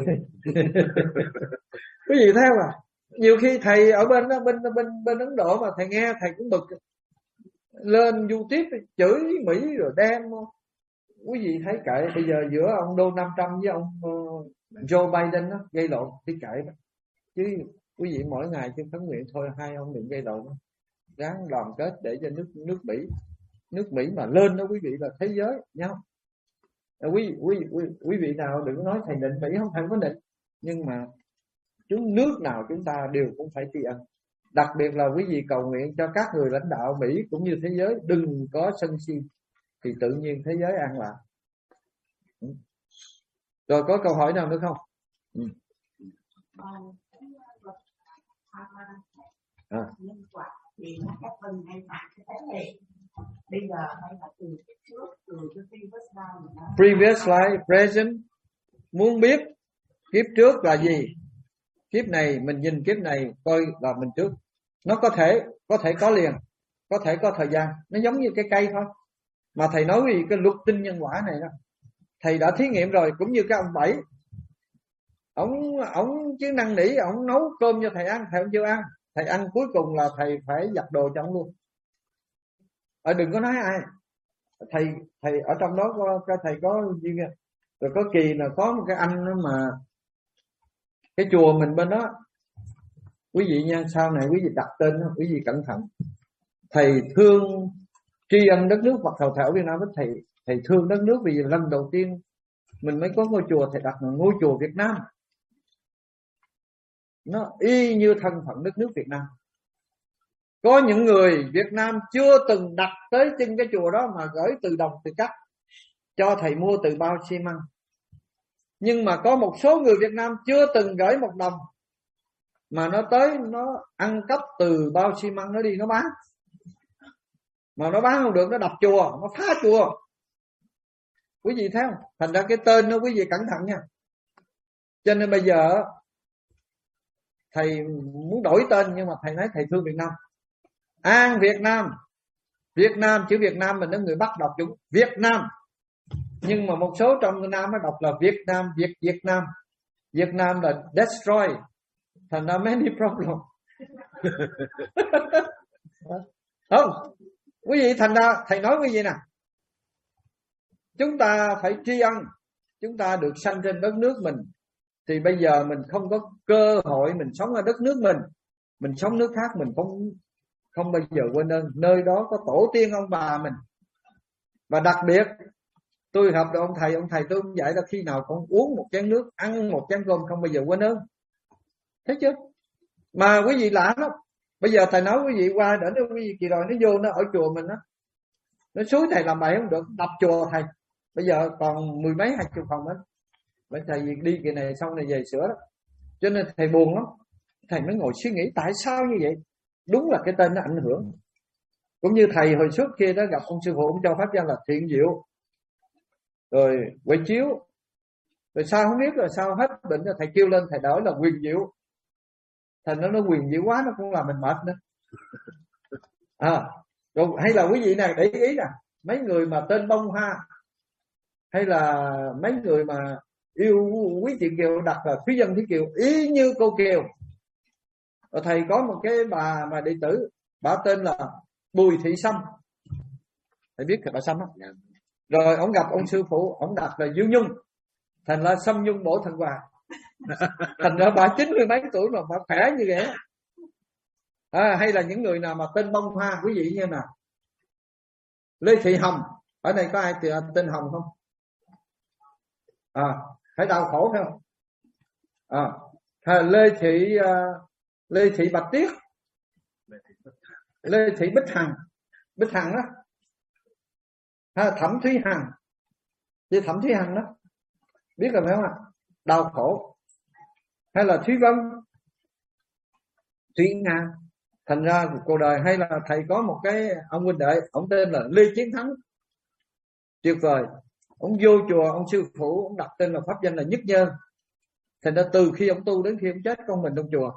Quý vị thấy không à? Nhiều khi thầy ở bên Ấn Độ mà thầy nghe thầy cũng bực, lên YouTube chửi Mỹ rồi đem. Quý vị thấy kệ, bây giờ giữa ông Donald Trump với ông Joe Biden đó, gây lộn thì kệ đó. Chứ quý vị mỗi ngày chứ khấn nguyện thôi, hai ông đừng gây lộn, ráng đoàn kết để cho nước Mỹ mà lên đó quý vị, là thế giới nhau. Quý vị nào đừng nói thầy định Mỹ, không thầy có định, nhưng mà nước nào chúng ta đều cũng phải tri ân. Đặc biệt là quý vị cầu nguyện cho các người lãnh đạo Mỹ cũng như thế giới đừng có sân si, thì tự nhiên thế giới an lạc. Rồi có câu hỏi nào nữa không? Nhân quả thì nó các phần hay phạt cái thế hệ bây giờ hay là từ trước, từ cái previous life, present. Muốn biết kiếp trước là gì, kiếp này mình nhìn kiếp này coi là mình trước. Nó có thể có liền, có thể có thời gian. Nó giống như cái cây thôi. Mà thầy nói vì cái luật tinh nhân quả này đó, thầy đã thí nghiệm rồi. Cũng như cái ông Bảy, ông chứ năn nỉ, ông nấu cơm cho thầy ăn, thầy không chịu ăn. Thầy ăn cuối cùng là thầy phải giặt đồ cho ông luôn. Đừng có nói ai. Thầy ở trong đó thầy có duyên. Rồi có kỳ là có một cái anh đó mà cái chùa mình bên đó, quý vị nha, sau này quý vị đặt tên đó, quý vị cẩn thận. Thầy thương tri ân đất nước Phật Thảo Việt Nam với thầy thương đất nước, vì lần đầu tiên mình mới có ngôi chùa, thầy đặt ngôi chùa Việt Nam. Nó y như thân phận đất nước Việt Nam. Có những người Việt Nam chưa từng đặt tới chân cái chùa đó mà gửi từ đồng từ cắt cho thầy mua từ bao xi măng. Nhưng mà có một số người Việt Nam chưa từng gửi một đồng mà nó tới nó ăn cắp từ bao xi măng, nó đi nó bán. Mà nó bán không được, nó đập chùa, nó phá chùa. Quý vị thấy không? Thành ra cái tên nó quý vị cẩn thận nha. Cho nên bây giờ thầy muốn đổi tên, nhưng mà thầy nói thầy thương Việt Nam. An Việt Nam. Việt Nam, chữ Việt Nam mình nó người Bắc đọc chúng Việt Nam. Nhưng mà một số trong người Nam nó đọc là Việt Nam, Việt Nam. Việt Nam là destroy. Thành ra many problem. Không, quý vị, thành ra thầy nói quý vị nè, chúng ta phải tri ân. Chúng ta được sanh trên đất nước mình, thì bây giờ mình không có cơ hội mình sống ở đất nước mình sống nước khác, mình không bao giờ quên ơn. Nơi đó có tổ tiên ông bà mình. Và đặc biệt tôi học được ông thầy tôi cũng dạy là khi nào con uống một chén nước, ăn một chén cơm, không bao giờ quên ơn. Thấy chưa? Mà quý vị lạ lắm. Bây giờ thầy nói quý vị qua để quý vị kỳ rồi nó vô nó ở chùa mình đó, nó xúi thầy làm bậy không được, đập chùa thầy. Bây giờ còn 10 mấy 20 phòng hết. Bởi thầy đi kỳ này xong này về sửa đó. Cho nên thầy buồn lắm. Thầy mới ngồi suy nghĩ tại sao như vậy. Đúng là cái tên nó ảnh hưởng. Cũng như thầy hồi trước kia đó gặp ông sư phụ, ông cho pháp danh là Thiện Diệu, rồi Huệ Chiếu, rồi sao không biết, rồi sao hết bệnh rồi thầy kêu lên thầy đổi là Quyền Diệu. Thành nó quyền diệu quá, nó cũng làm mình mệt nữa. Rồi hay là quý vị này để ý nè, mấy người mà tên bông hoa, hay là mấy người mà yêu Quý Chị Kiều đặt là Thúy Dân Thúy Kiều, ý như cô Kiều. Rồi thầy có một cái bà mà đệ tử, bà tên là Bùi Thị Sâm. Thầy biết bà Sâm đó. Rồi ông gặp ông sư phụ, ông đặt là Diệu Nhung, thành là Sâm Nhung Bổ Thần Hòa. Thành ra bà 90 mấy tuổi mà bà khỏe như vậy. Hay là những người nào mà tên bông hoa, quý vị như nào, Lê Thị Hồng. Ở đây có ai tên Hồng không? Phải đau khổ phải không? Lê Thị Bạch Tuyết, Lê Thị Bích Hằng đó, Thẩm Thúy Hằng, chị Thẩm Thúy Hằng đó, biết rồi phải không ạ? Đau khổ. Hay là Thúy Vân, Thúy Nga. Thành ra cuộc đời. Hay là thầy có một cái ông huynh đệ, ông tên là Lê Chiến Thắng, tuyệt vời. Ông vô chùa, ông sư phụ ông đặt tên là pháp danh là Nhất Nhân. Thành ra từ khi ông tu đến khi ông chết, con mình trong chùa.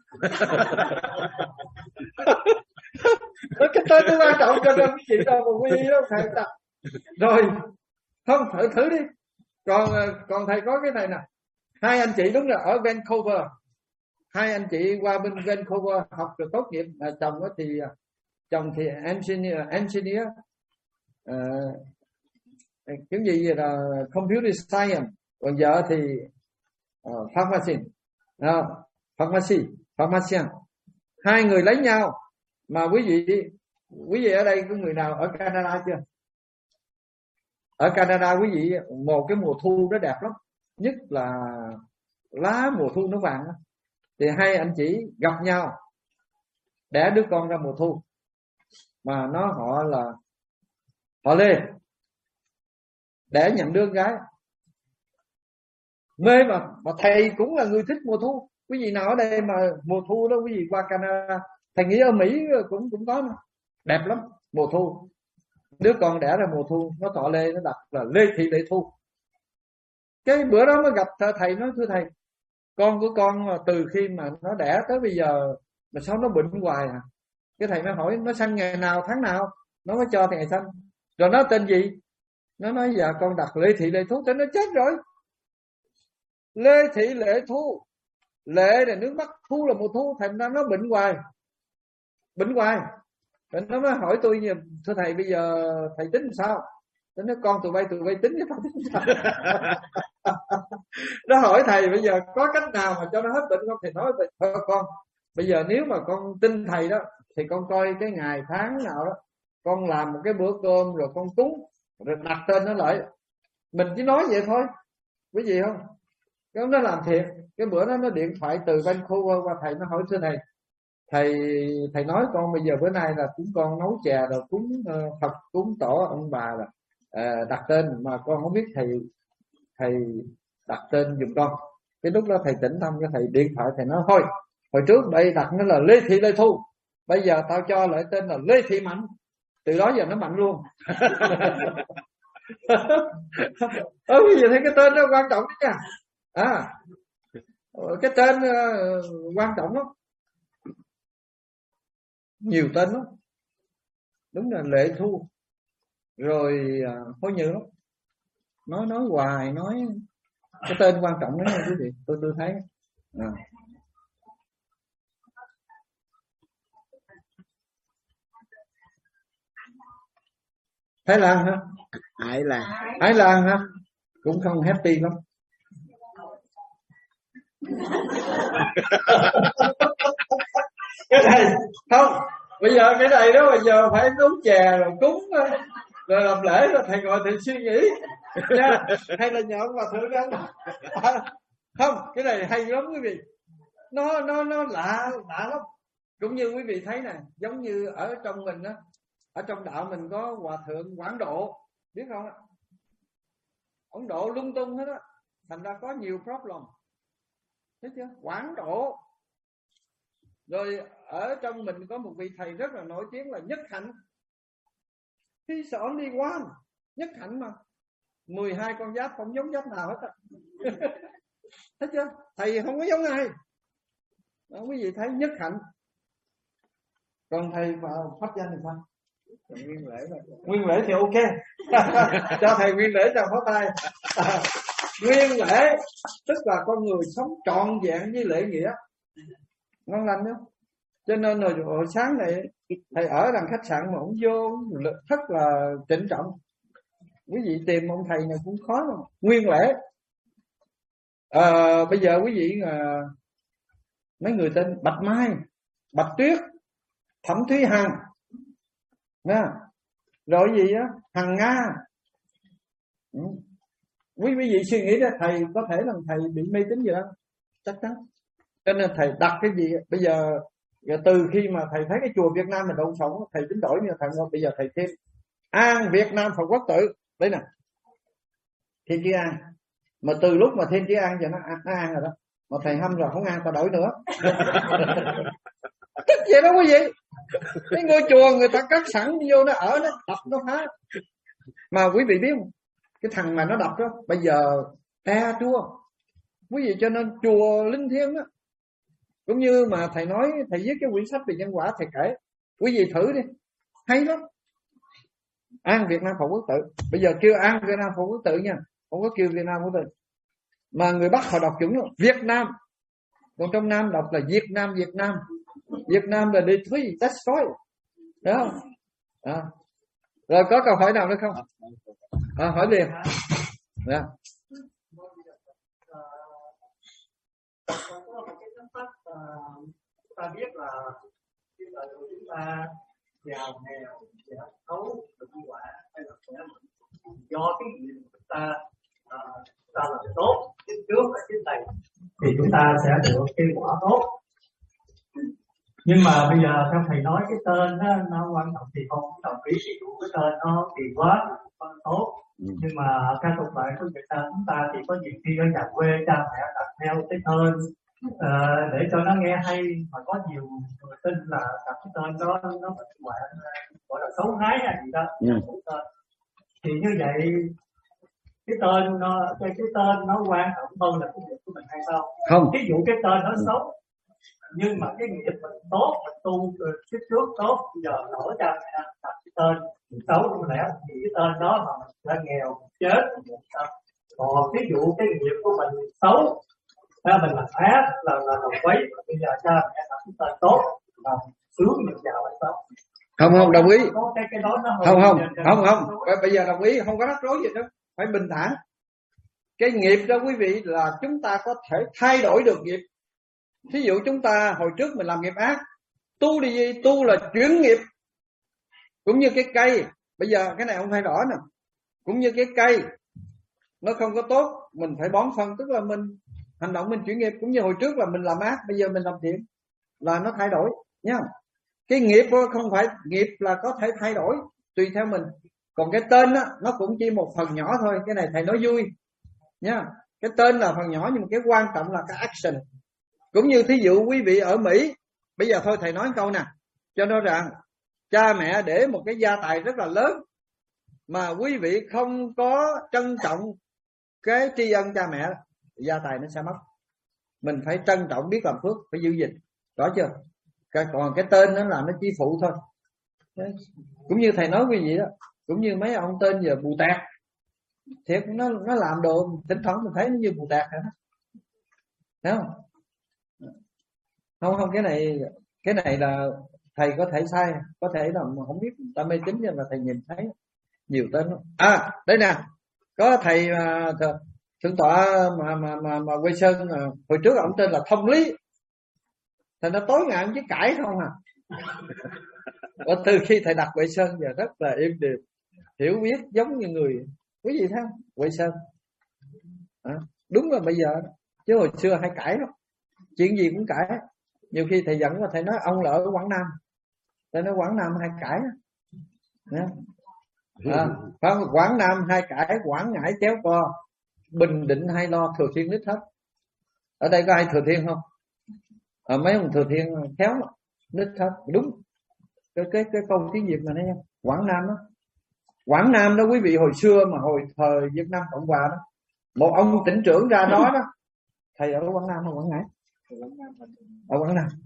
Cái tên nó quan trọng cho nên chị đâu mà quý đó thầy đặt. Rồi không, thử đi. Còn thầy có cái này nè. Hai anh chị đúng là ở Vancouver. Hai anh chị qua bên Vancouver học được tốt nghiệp. Chồng thì engineer cái gì là computer science, còn vợ thì pharmacist. Hai người lấy nhau. Mà quý vị ở đây có người nào ở Canada chưa? Ở Canada quý vị, một cái mùa thu nó đẹp lắm, nhất là lá mùa thu nó vàng đó. thì hai anh chị gặp nhau đẻ đứa con ra mùa thu, mà họ là họ Lê, đẻ nhầm đứa con gái. Mê mà thầy cũng là người thích mùa thu. Quý vị nào ở đây mà mùa thu đó, quý vị qua Canada, thầy nghĩ ở Mỹ cũng có mà. Đẹp lắm mùa thu. Đứa con đẻ ra mùa thu, nó thọ Lê, nó đặt là Lê Thị Lệ Thu. Cái bữa đó mới gặp thầy, nói thưa thầy, con của con mà từ khi mà nó đẻ tới bây giờ mà sao nó bệnh hoài à? Cái thầy mới hỏi nó sanh ngày nào tháng nào, nó mới cho thầy ngày sanh. Rồi nó tên gì? Nó nói dạ con đặt Lê Thị Lệ Thu. Tên nó chết rồi. Lê Thị Lệ Thu, lệ là nước mắt, thu là mùa thu, thành ra nó bệnh hoài. Rồi nó mới hỏi tôi, thưa thầy bây giờ thầy tính sao? Nó nói con tụi bay tính cho tao tính sao? Nó hỏi thầy bây giờ có cách nào mà cho nó hết bệnh không? Thầy nói thôi con, bây giờ nếu mà con tin thầy đó thì con coi cái ngày tháng nào đó, con làm một cái bữa cơm rồi con cúng, rồi đặt tên nó lại. Mình chỉ nói vậy thôi, quý vị không? Nó làm thiệt. Cái bữa đó nó điện thoại từ Vancouver qua thầy, nó hỏi thưa thầy nói con bây giờ bữa nay là chúng con nấu chè rồi cúng Phật, cúng tổ ông bà là đặt tên mà con không biết thầy đặt tên giùm con. Cái lúc đó thầy tỉnh tâm, cái thầy điện thoại thầy nói thôi, hồi trước bây đặt nó là Lê Thị Lê Thu, bây giờ tao cho lại tên là Lê Thị Mạnh. Từ đó giờ nó mạnh luôn. Bây giờ thấy cái tên nó quan trọng đấy nha. Cái tên quan trọng lắm, nhiều tên lắm. Đúng là Lệ Thu. Rồi Hối Như lắm, nói hoài, nói cái tên quan trọng đấy quý vị. Tôi thấy Thái Lan hả? Thái Lan hả? Cũng không happy lắm. Cái này không, bây giờ cái này đó bây giờ phải nấu chè rồi cúng rồi làm lễ, rồi thầy ngồi thầy suy nghĩ nha. Hay là nhờ ông bà thượng đó. Không, cái này hay lắm quý vị. Nó lạ lắm. Cũng như quý vị thấy nè, giống như ở trong mình á, ở trong đạo mình có hòa thượng Quảng Độ, biết không? Ông độ lung tung hết á, thành ra có nhiều problem. Thấy chưa? Quảng Độ. Rồi ở trong mình có một vị thầy rất là nổi tiếng là Nhất Hạnh. He's only one. Nhất Hạnh mà 12 con giáp không giống giáp nào hết á. Thấy chưa? Thầy không có giống ai. Đó, quý vị thấy Nhất Hạnh. Còn thầy vào pháp danh thì sao? Nguyên lễ thì ok. Cho thầy nguyên lễ cho phó tay. Nguyên lễ tức là con người sống trọn vẹn với lễ nghĩa, ngon lành đó. Cho nên rồi sáng này thầy ở đằng khách sạn mà ông vô rất là trịnh trọng. Quý vị tìm ông thầy này cũng khó mà. Nguyên lễ. Bây giờ quý vị mấy người tên Bạch Mai, Bạch Tuyết, Thẩm Thúy Hằng nha. Rồi gì á, Hằng Nga. Quý vị suy nghĩ đó, thầy có thể là thầy bị mê tín gì đó, chắc chắn. Cho nên thầy đặt cái gì bây giờ từ khi mà thầy thấy cái chùa Việt Nam mình độn sống, thầy tính đổi như thầy bây giờ thầy thêm An Việt Nam Phật Quốc Tự. Đây nè, Thiên Chí An. Mà từ lúc mà Thiên Chí An giờ nó an rồi đó. Mà thầy hâm rồi không an tao đổi nữa. Tức vậy đó quý vị. Cái ngôi chùa người ta cắt sẵn vô nó ở, nó đập nó phá. Mà quý vị biết không, cái thằng mà nó đập đó bây giờ chua quý vị. Cho nên chùa linh thiêng đó, cũng như mà thầy nói, thầy viết cái quyển sách về nhân quả, thầy kể quý vị thử đi, hay lắm. An Việt Nam Phật Quốc Tự. Bây giờ kêu An Việt Nam Phật Quốc Tự nha, không có kêu Việt Nam Quốc Tự. Mà người Bắc họ đọc chuẩn luôn, Việt Nam. Còn trong Nam đọc là Việt Nam. Việt Nam là đi thúy, that's right. Đúng không? Rồi có câu hỏi nào nữa không? Hỏi liền. Yeah. Ta biết là cái đời của chúng ta giàu nghèo, xấu, được quả hay là khỏe mạnh, do cái gì chúng ta làm tốt trước và trước đây thì chúng ta sẽ được kết quả tốt. Nhưng mà bây giờ theo thầy nói cái tên nó quan trọng thì con cũng đồng ý, ví dụ cái tên nó kỳ quá con tốt. Nhưng mà các tục lệ của Việt Nam chúng ta thì có nhiều khi ở nhà quê cha mẹ đặt theo cái tên để cho nó nghe hay, mà có nhiều người tin là đặt cái tên đó nó gọi là xấu hái hay gì đó. Thì như vậy cái tên nó quan trọng hơn là cái việc của mình hay sao? Không. Ví dụ cái tên nó xấu nhưng mà cái nghiệp mình tốt, mình tu kiếp trước tốt, giờ nổi cha mẹ đặt cái tên xấu, không lẽ vì cái tên đó mà mình đã nghèo chết. Còn ví dụ cái nghiệp của mình xấu, mình là ác, là đồng quấy, bây giờ cha mẹ đặt cái tên tốt là sướng mình giàu hay sao? Không đồng ý. Cái đó nó không. Bây giờ đồng ý, không có rắc rối gì đâu, phải bình thản. Cái nghiệp đó quý vị là chúng ta có thể thay đổi được nghiệp. Thí dụ chúng ta hồi trước mình làm nghiệp ác, tu đi gì? Tu là chuyển nghiệp. Cũng như cái cây, bây giờ cái này ông phải rõ nè. Cũng như cái cây nó không có tốt, mình phải bón phân, tức là mình hành động mình chuyển nghiệp. Cũng như hồi trước là mình làm ác, bây giờ mình làm thiện, là nó thay đổi nhá. Cái nghiệp không phải nghiệp là có thể thay đổi tùy theo mình. Còn cái tên đó, nó cũng chỉ một phần nhỏ thôi. Cái này thầy nói vui nhá. Cái tên là phần nhỏ, nhưng mà cái quan trọng là cái action. Cũng như thí dụ quý vị ở Mỹ, bây giờ thôi thầy nói câu nè, cho nó rằng cha mẹ để một cái gia tài rất là lớn mà quý vị không có trân trọng cái tri ân cha mẹ, gia tài nó sẽ mất. Mình phải trân trọng, biết làm phước, phải giữ gìn, rõ chưa? Còn cái tên nó là nó chỉ phụ thôi. Cũng như thầy nói quý vị đó, cũng như mấy ông tên giờ Bù Tát, thiệt nó làm đồ thỉnh thoảng mình thấy nó như Bù Tát đó. Thấy không? Không, cái này là thầy có thể sai, có thể là không biết ta mê tín, nhưng mà thầy nhìn thấy nhiều tên lắm. Đây nè, có thầy thượng tọa mà Quê Sơn, hồi trước ông tên là Thông Lý, thầy nó tối ngày ông chỉ cãi không à. Và từ khi thầy đặt Quê Sơn giờ rất là im điềm, hiểu biết giống như người quý vị thấy không? Quê Sơn đúng là bây giờ, chứ hồi xưa hay cãi lắm, chuyện gì cũng cãi. Nhiều khi thầy dẫn và thầy nói ông là ở Quảng Nam, thầy nói Quảng Nam hay cãi Quảng Nam hay cãi, Quảng Ngãi chéo co, Bình Định hay lo, Thừa Thiên nít hết. Ở đây có ai Thừa Thiên không? Mấy ông Thừa Thiên khéo nít hết. Đúng cái câu tiếng Việt mà thấy không? Quảng Nam đó, Quảng Nam đó quý vị, hồi xưa mà hồi thời Việt Nam Cộng Hòa đó, một ông tỉnh trưởng ra đó đó, thầy ở Quảng Nam hay Quảng Ngãi? Ở Quảng Nam.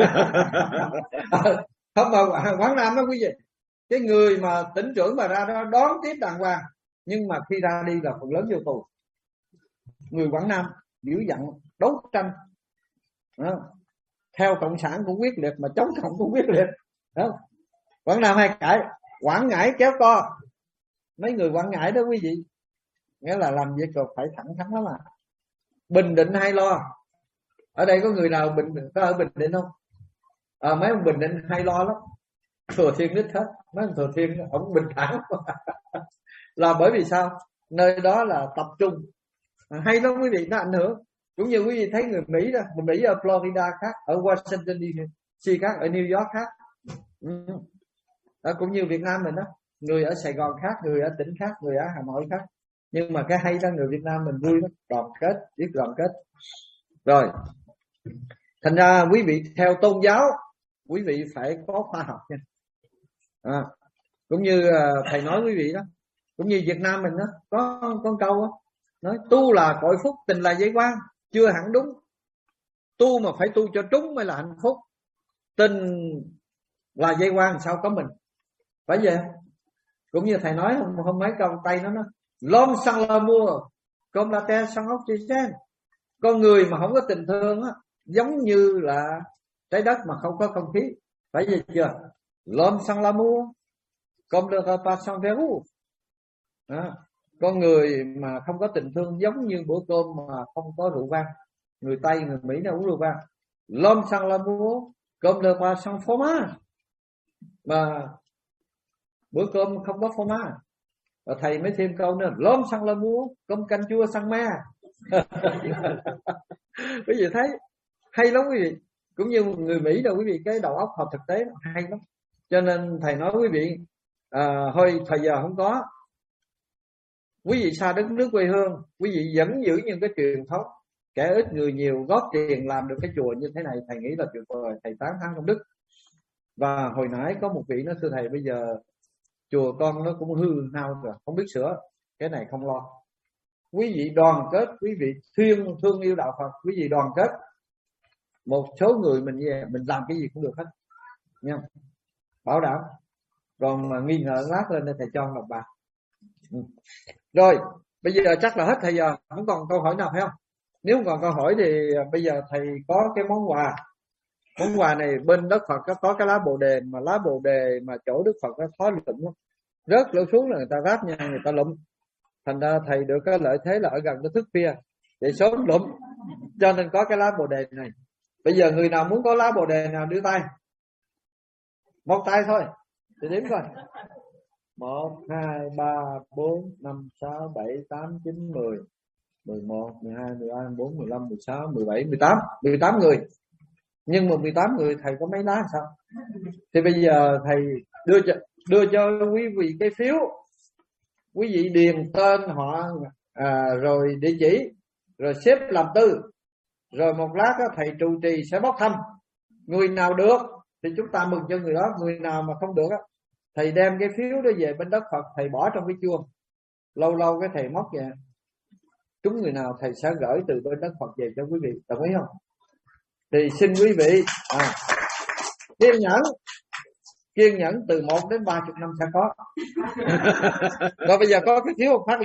Không, mà Quảng Nam đó quý vị, cái người mà tỉnh trưởng mà ra đó đón tiếp đàng hoàng, nhưng mà khi ra đi là phần lớn vô tù. Người Quảng Nam dữ dằn, đấu tranh đó. Theo cộng sản cũng quyết liệt, mà chống cộng cũng quyết liệt đó. Quảng Nam hay cãi, Quảng Ngãi kéo co. Mấy người Quảng Ngãi đó quý vị, nghĩa là làm việc rồi phải thẳng thắn lắm mà. Bình Định hay lo. Ở đây có người nào có ở Bình Định không? Mấy ông Bình Định hay lo lắm. Thừa Thiên nít hết. Mấy ông Thừa Thiên ông bình thản. Là bởi vì sao? Nơi đó là tập trung. Hay lắm quý vị, nó ảnh hưởng. Cũng như quý vị thấy người Mỹ đó, người Mỹ ở Florida khác, ở Washington DC khác, ở New York khác. Đó, cũng như Việt Nam mình đó, người ở Sài Gòn khác, người ở tỉnh khác, người ở Hà Nội khác. Nhưng mà cái hay đó, người Việt Nam mình vui lắm, đoàn kết, biết đoàn kết. Rồi, thành ra quý vị theo tôn giáo, quý vị phải có khoa học nha. Cũng như thầy nói quý vị đó, cũng như Việt Nam mình đó, có con câu đó, nói tu là cội phúc, tình là dây quang. Chưa hẳn đúng. Tu mà phải tu cho trúng mới là hạnh phúc. Tình là dây quang, sao có mình, phải vậy. Cũng như thầy nói hôm mấy câu Tây nó nói l'homme sans l'amour comme la terre sans oxygène. Con người mà không có tình thương á, giống như là trái đất mà không có không khí, phải vậy chưa? L'homme sans l'amour comme le repas sans verrou. Con người mà không có tình thương giống như bữa cơm mà không có rượu vang. Người Tây, người Mỹ nó uống rượu vang. L'homme sans l'amour comme le repas sans fromage. Mà bữa cơm không có fromage. Và thầy mới thêm câu nữa, l'homme sans l'amour comme canh chua sans me. Quý vị thấy hay lắm quý vị. Cũng như người Mỹ đâu quý vị, cái đầu óc họ thực tế hay lắm. Cho nên thầy nói quý vị thôi thời giờ không có, quý vị xa đất nước quê hương, quý vị vẫn giữ những cái truyền thống kẻ ít người nhiều góp tiền làm được cái chùa như thế này, thầy nghĩ là tuyệt vời. Thầy tán thán công đức. Và hồi nãy có một vị nói thưa thầy, bây giờ chùa con nó cũng hư hao rồi, không biết sửa, cái này không lo. Quý vị đoàn kết, quý vị thương yêu đạo Phật, quý vị đoàn kết một số người mình về mình làm cái gì cũng được hết nha, bảo đảm. Còn mà nghi ngờ lát lên đây thầy cho ngọc bạc. Rồi bây giờ chắc là hết thời giờ, không còn câu hỏi nào phải không? Nếu không còn câu hỏi thì bây giờ thầy có cái món quà. Món quà này bên Đức Phật có cái lá bồ đề, mà lá bồ đề mà chỗ Đức Phật nó khó lụm lắm, rớt lỡ xuống là người ta ráp nha, người ta lụm. Thành ra thầy được cái lợi thế là ở gần cái thức khuya để sớm lụm, cho nên có cái lá bồ đề này. Bây giờ người nào muốn có lá bồ đề nào đưa tay, một tay thôi thì đếm coi. 1, 2, 3, 4, 5, 6, 7, 8, 9, 10, 11, 12, 13, 14, 15, 16, 17, 18 người. Nhưng mà 18 người thầy có mấy lá sao? Thì bây giờ thầy đưa cho quý vị cái phiếu, quý vị điền tên họ, rồi địa chỉ, rồi xếp làm tư, rồi một lát đó thầy trụ trì sẽ bốc thăm. Người nào được thì chúng ta mừng cho người đó, người nào mà không được đó, thầy đem cái phiếu đó về bên Đất Phật, thầy bỏ trong cái chuông, lâu lâu cái thầy móc về, chúng người nào thầy sẽ gửi từ bên Đất Phật về cho quý vị, đồng ý không? Thì xin quý vị kiên nhẫn từ 1 đến 30 năm sẽ có. Rồi bây giờ có cái phiếu phát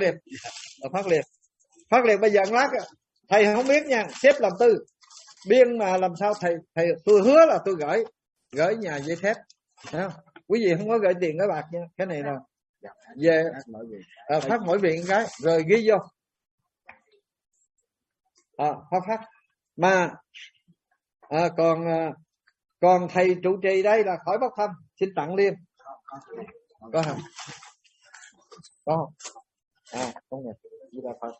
liệt bây giờ lát thầy không biết nha, xếp làm tư biên mà làm sao thầy tôi hứa là tôi gửi nhà giấy thép. Thấy không? Quý vị không có gửi tiền cái bạc nha, cái này là về phát mỗi viện cái rồi ghi vô phát mà còn thầy trụ trì đây là khỏi bốc thăm, xin tặng liền. Có không? Có không? Không nè, đi ra thôi.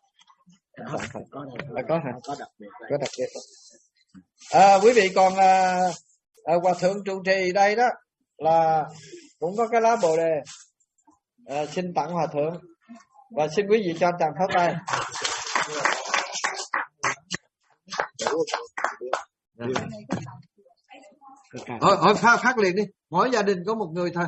Có hả? Có đặc biệt. Quý vị còn hòa thượng trụ trì đây đó là cũng có cái lá bồ đề, xin tặng hòa thượng, và xin quý vị cho chàng pháo tay. Hỏi phát liền đi, mỗi gia đình có một người thôi.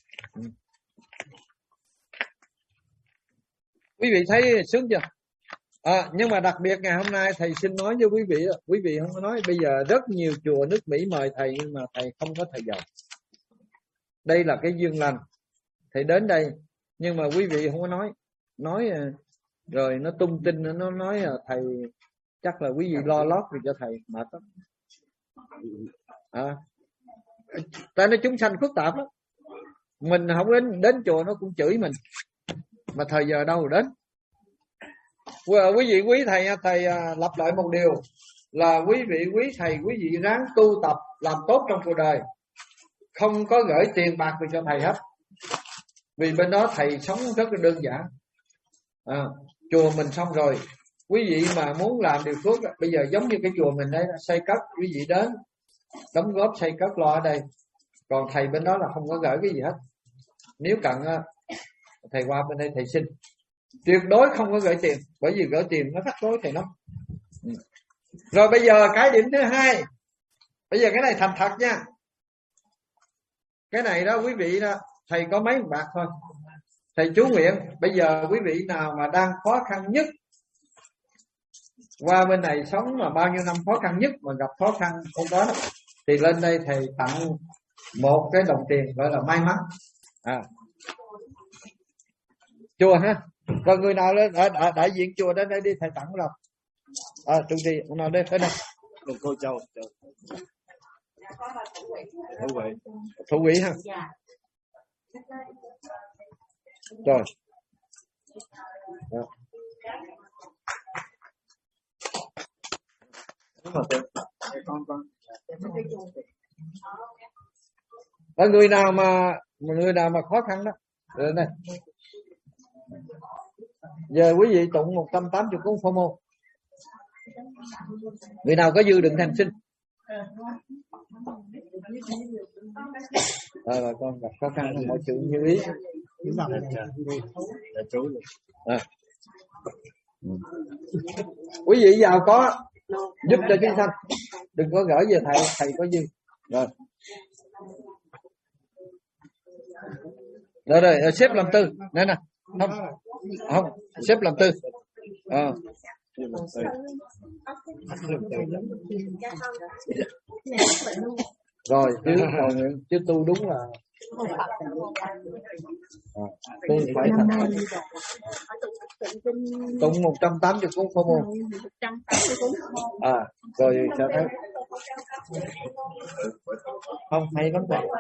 Quý vị thấy sướng chưa? Nhưng mà đặc biệt ngày hôm nay thầy xin nói với quý vị không có nói, bây giờ rất nhiều chùa nước Mỹ mời thầy nhưng mà thầy không có thời giờ. Đây là cái duyên lành, thầy đến đây nhưng mà quý vị không có nói rồi nó tung tin, nó nói thầy chắc là quý vị lo lót vì cho thầy mệt lắm. Tại nó chúng sanh phức tạp lắm, mình không đến chùa nó cũng chửi mình, mà thời giờ đâu rồi đến. Quý vị quý thầy lặp lại một điều là quý vị quý thầy, quý vị ráng tu tập làm tốt trong cuộc đời, không có gửi tiền bạc về cho thầy hết, vì bên đó thầy sống rất là đơn giản. Chùa mình xong rồi, quý vị mà muốn làm điều phước, bây giờ giống như cái chùa mình đấy, xây cất, quý vị đến đóng góp xây cất lo ở đây, còn thầy bên đó là không có gửi cái gì hết. Nếu cần thầy qua bên đây thầy xin, tuyệt đối không có gửi tiền, bởi vì gửi tiền nó rắc rối thầy nói. Rồi bây giờ cái điểm thứ hai, bây giờ cái này thành thật nha, cái này đó quý vị đó, thầy có mấy bạc thôi, thầy chú nguyện bây giờ quý vị nào mà đang khó khăn nhất, qua bên này sống mà bao nhiêu năm khó khăn nhất mà gặp khó khăn không có đó, thì lên đây thầy tặng một cái đồng tiền gọi là may mắn. Chùa ha, còn người nào lên đại diện chùa đến đây đi, thầy tặng rồi. Trụ trì ông nào đây, tới đây. Cô Châu. Thủ quỹ ha. Rồi. Người nào mà khó khăn đó rồi này, giờ quý vị tụng 180 cuốn Phổ Môn, người nào có dư đừng thành xin. Bà con gặp khó khăn mọi chuyện như ý. Quý vị giàu có giúp cho chúng sanh, đừng có gửi về thầy có dư. Rồi xếp làm tư nè, không xếp làm tư. Rồi chứ tu đúng là tôi phải thành tụng 180 cuốn pháp môn. Rồi sao thế? Không hay lắm vậy.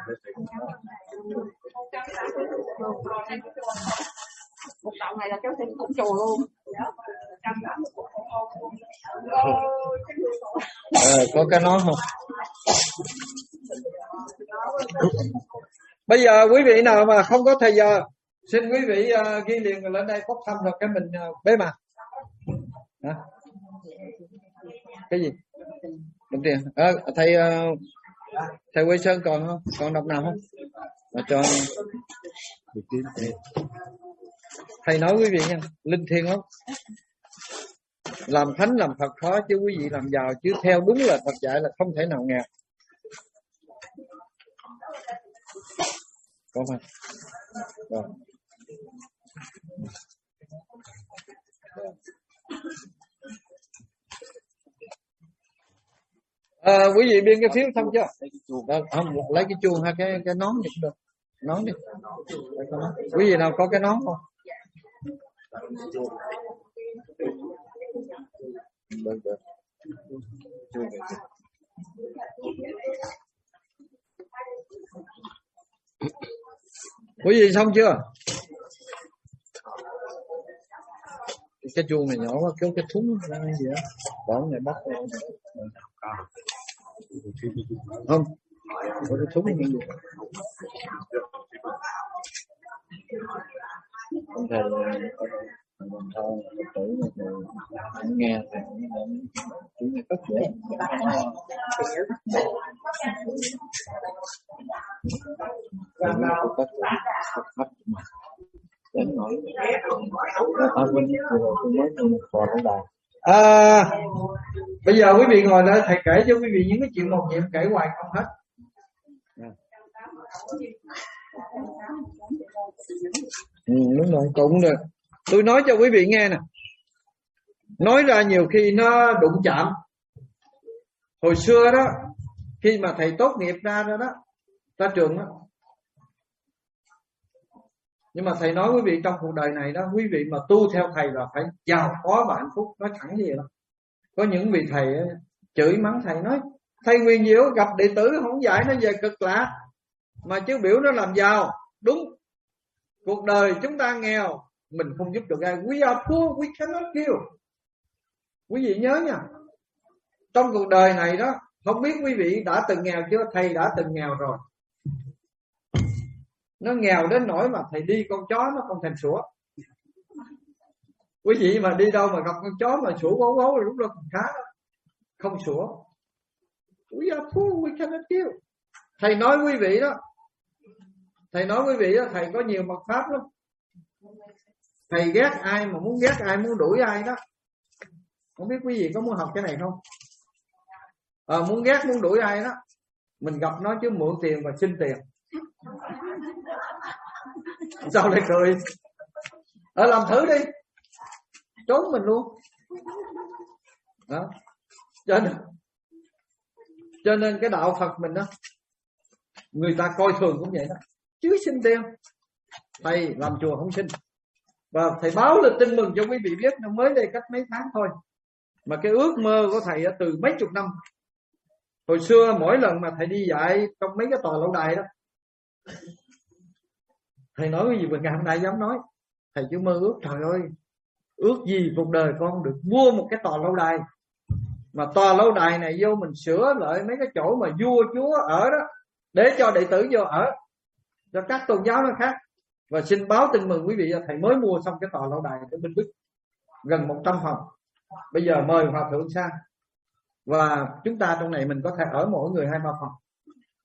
Một đạo này là cháu thêm cũng chùa luôn. Có cái nón không? Bây giờ quý vị nào mà không có thời giờ, xin quý vị ghi liền lên đây bốc thăm rồi cái mình bế mạc. Cái gì? Đồng tiền. Thầy Quế Sơn còn không? Còn đọc nào không? Cho thầy nói quý vị nha, linh thiêng lắm. Làm thánh làm Phật khó chứ quý vị làm giàu, chứ theo đúng là Phật dạy là không thể nào nghèo. Có không? Rồi. Quý vị biên cái phiếu xong chưa? Không, lấy cái chuông hay cái nón đi cũng được. Nón đi. Quý vị nào có cái nón không? Được. Quý vị xong chưa? Cái chuông này nhỏ quá, cái thúng gì đó. Bỏ này bắt không? Có cái thúng này. Không thể nghe chúng này cất dễ. Bây giờ quý vị ngồi đây, thầy kể cho quý vị những cái chuyện một nhiệm kể hoài không hết. Đúng rồi, cũng được. Tôi nói cho quý vị nghe nè. Nói ra nhiều khi nó đụng chạm. Hồi xưa đó, khi mà thầy tốt nghiệp ra đó, ra trường đó. Nhưng mà thầy nói quý vị trong cuộc đời này đó, quý vị mà tu theo thầy là phải giàu có và hạnh phúc. Nói thẳng gì đó. Có những vị thầy chửi mắng thầy, nói thầy Nguyên Diệu gặp đệ tử không dạy nó về cực lạc, mà chứ biểu nó làm giàu. Đúng. Cuộc đời chúng ta nghèo, mình không giúp được ai. We are poor, we cannot give. Quý vị nhớ nha, trong cuộc đời này đó, không biết quý vị đã từng nghèo chưa? Thầy đã từng nghèo rồi. Nó nghèo đến nỗi mà thầy đi con chó nó không thèm sủa. Quý vị mà đi đâu mà gặp con chó mà sủa gấu gấu là lúc đó còn khá đó. Không sủa. We are poor, we cannot give. Thầy nói quý vị đó, thầy có nhiều mật pháp lắm. Thầy ghét ai mà muốn ghét ai, muốn đuổi ai đó. Không biết quý vị có muốn học cái này không? Muốn ghét muốn đuổi ai đó, mình gặp nó chứ mượn tiền và xin tiền. Sao lại cười? Làm thử đi, trốn mình luôn đó. Cho nên cái đạo Phật mình đó, người ta coi thường cũng vậy đó, chứ xin tiền. Thầy làm chùa không xin. Và thầy báo lên tin mừng cho quý vị biết, nó mới đây cách mấy tháng thôi, mà cái ước mơ của thầy từ mấy chục năm. Hồi xưa mỗi lần mà thầy đi dạy trong mấy cái tòa lâu đài đó, thầy nói cái gì mà ngày hôm nay dám nói. Thầy cứ mơ ước, trời ơi, ước gì cuộc đời con được mua một cái tòa lâu đài, mà tòa lâu đài này vô mình sửa lại mấy cái chỗ mà vua chúa ở đó, để cho đệ tử vô ở, cho các tôn giáo nó khác. Và xin báo tin mừng quý vị, thầy mới mua xong cái tòa lâu đài ở Bình Đức, gần 100 phòng. Bây giờ mời hòa thượng sang, và chúng ta trong này mình có thể ở mỗi người 2-3 phòng.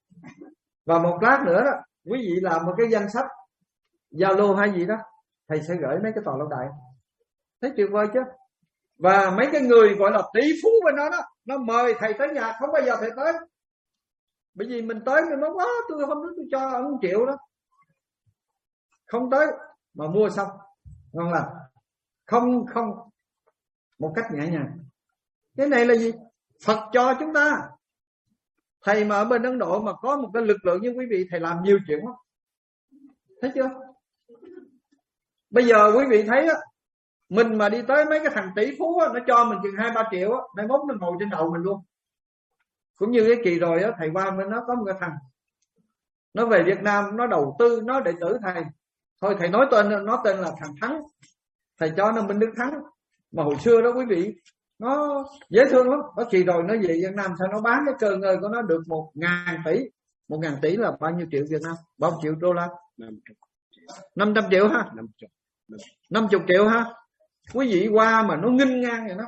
Và một lát nữa đó, quý vị làm một cái danh sách Zalo hay gì đó, thầy sẽ gửi mấy cái tòa lâu đài. Thấy tuyệt vời chứ? Và mấy cái người gọi là tỷ phú bên đó đó, nó mời thầy tới nhà, không bao giờ thầy tới. Bởi vì mình tới mình nói quá, tôi không biết tôi cho ông 1 triệu đó. Không tới mà mua xong, ngon lành. Không một cách nhẹ nhàng. Cái này là gì? Phật cho chúng ta. Thầy mà ở bên Ấn Độ mà có một cái lực lượng như quý vị, thầy làm nhiều chuyện lắm. Thấy chưa? Bây giờ quý vị thấy á, mình mà đi tới mấy cái thằng tỷ phú á, nó cho mình chừng 2-3 triệu á, nay mốt nó ngồi trên đầu mình luôn. Cũng như cái kỳ rồi á, thầy qua bên nó có một cái thằng nó về Việt Nam, nó đầu tư, nó đệ tử thầy. Thôi thầy nói tên, nó tên là thằng Thắng. Thầy cho nó Minh Đức Thắng. Mà hồi xưa đó quý vị, nó dễ thương lắm. Có kỳ rồi nó về Việt Nam, sao nó bán cái cơ ngơi của nó được 1.000 tỷ. 1.000 tỷ là bao nhiêu triệu Việt Nam? Bao nhiêu triệu đô la? 500 triệu ha? 50 triệu ha? Quý vị qua mà nó nghinh ngang vậy đó.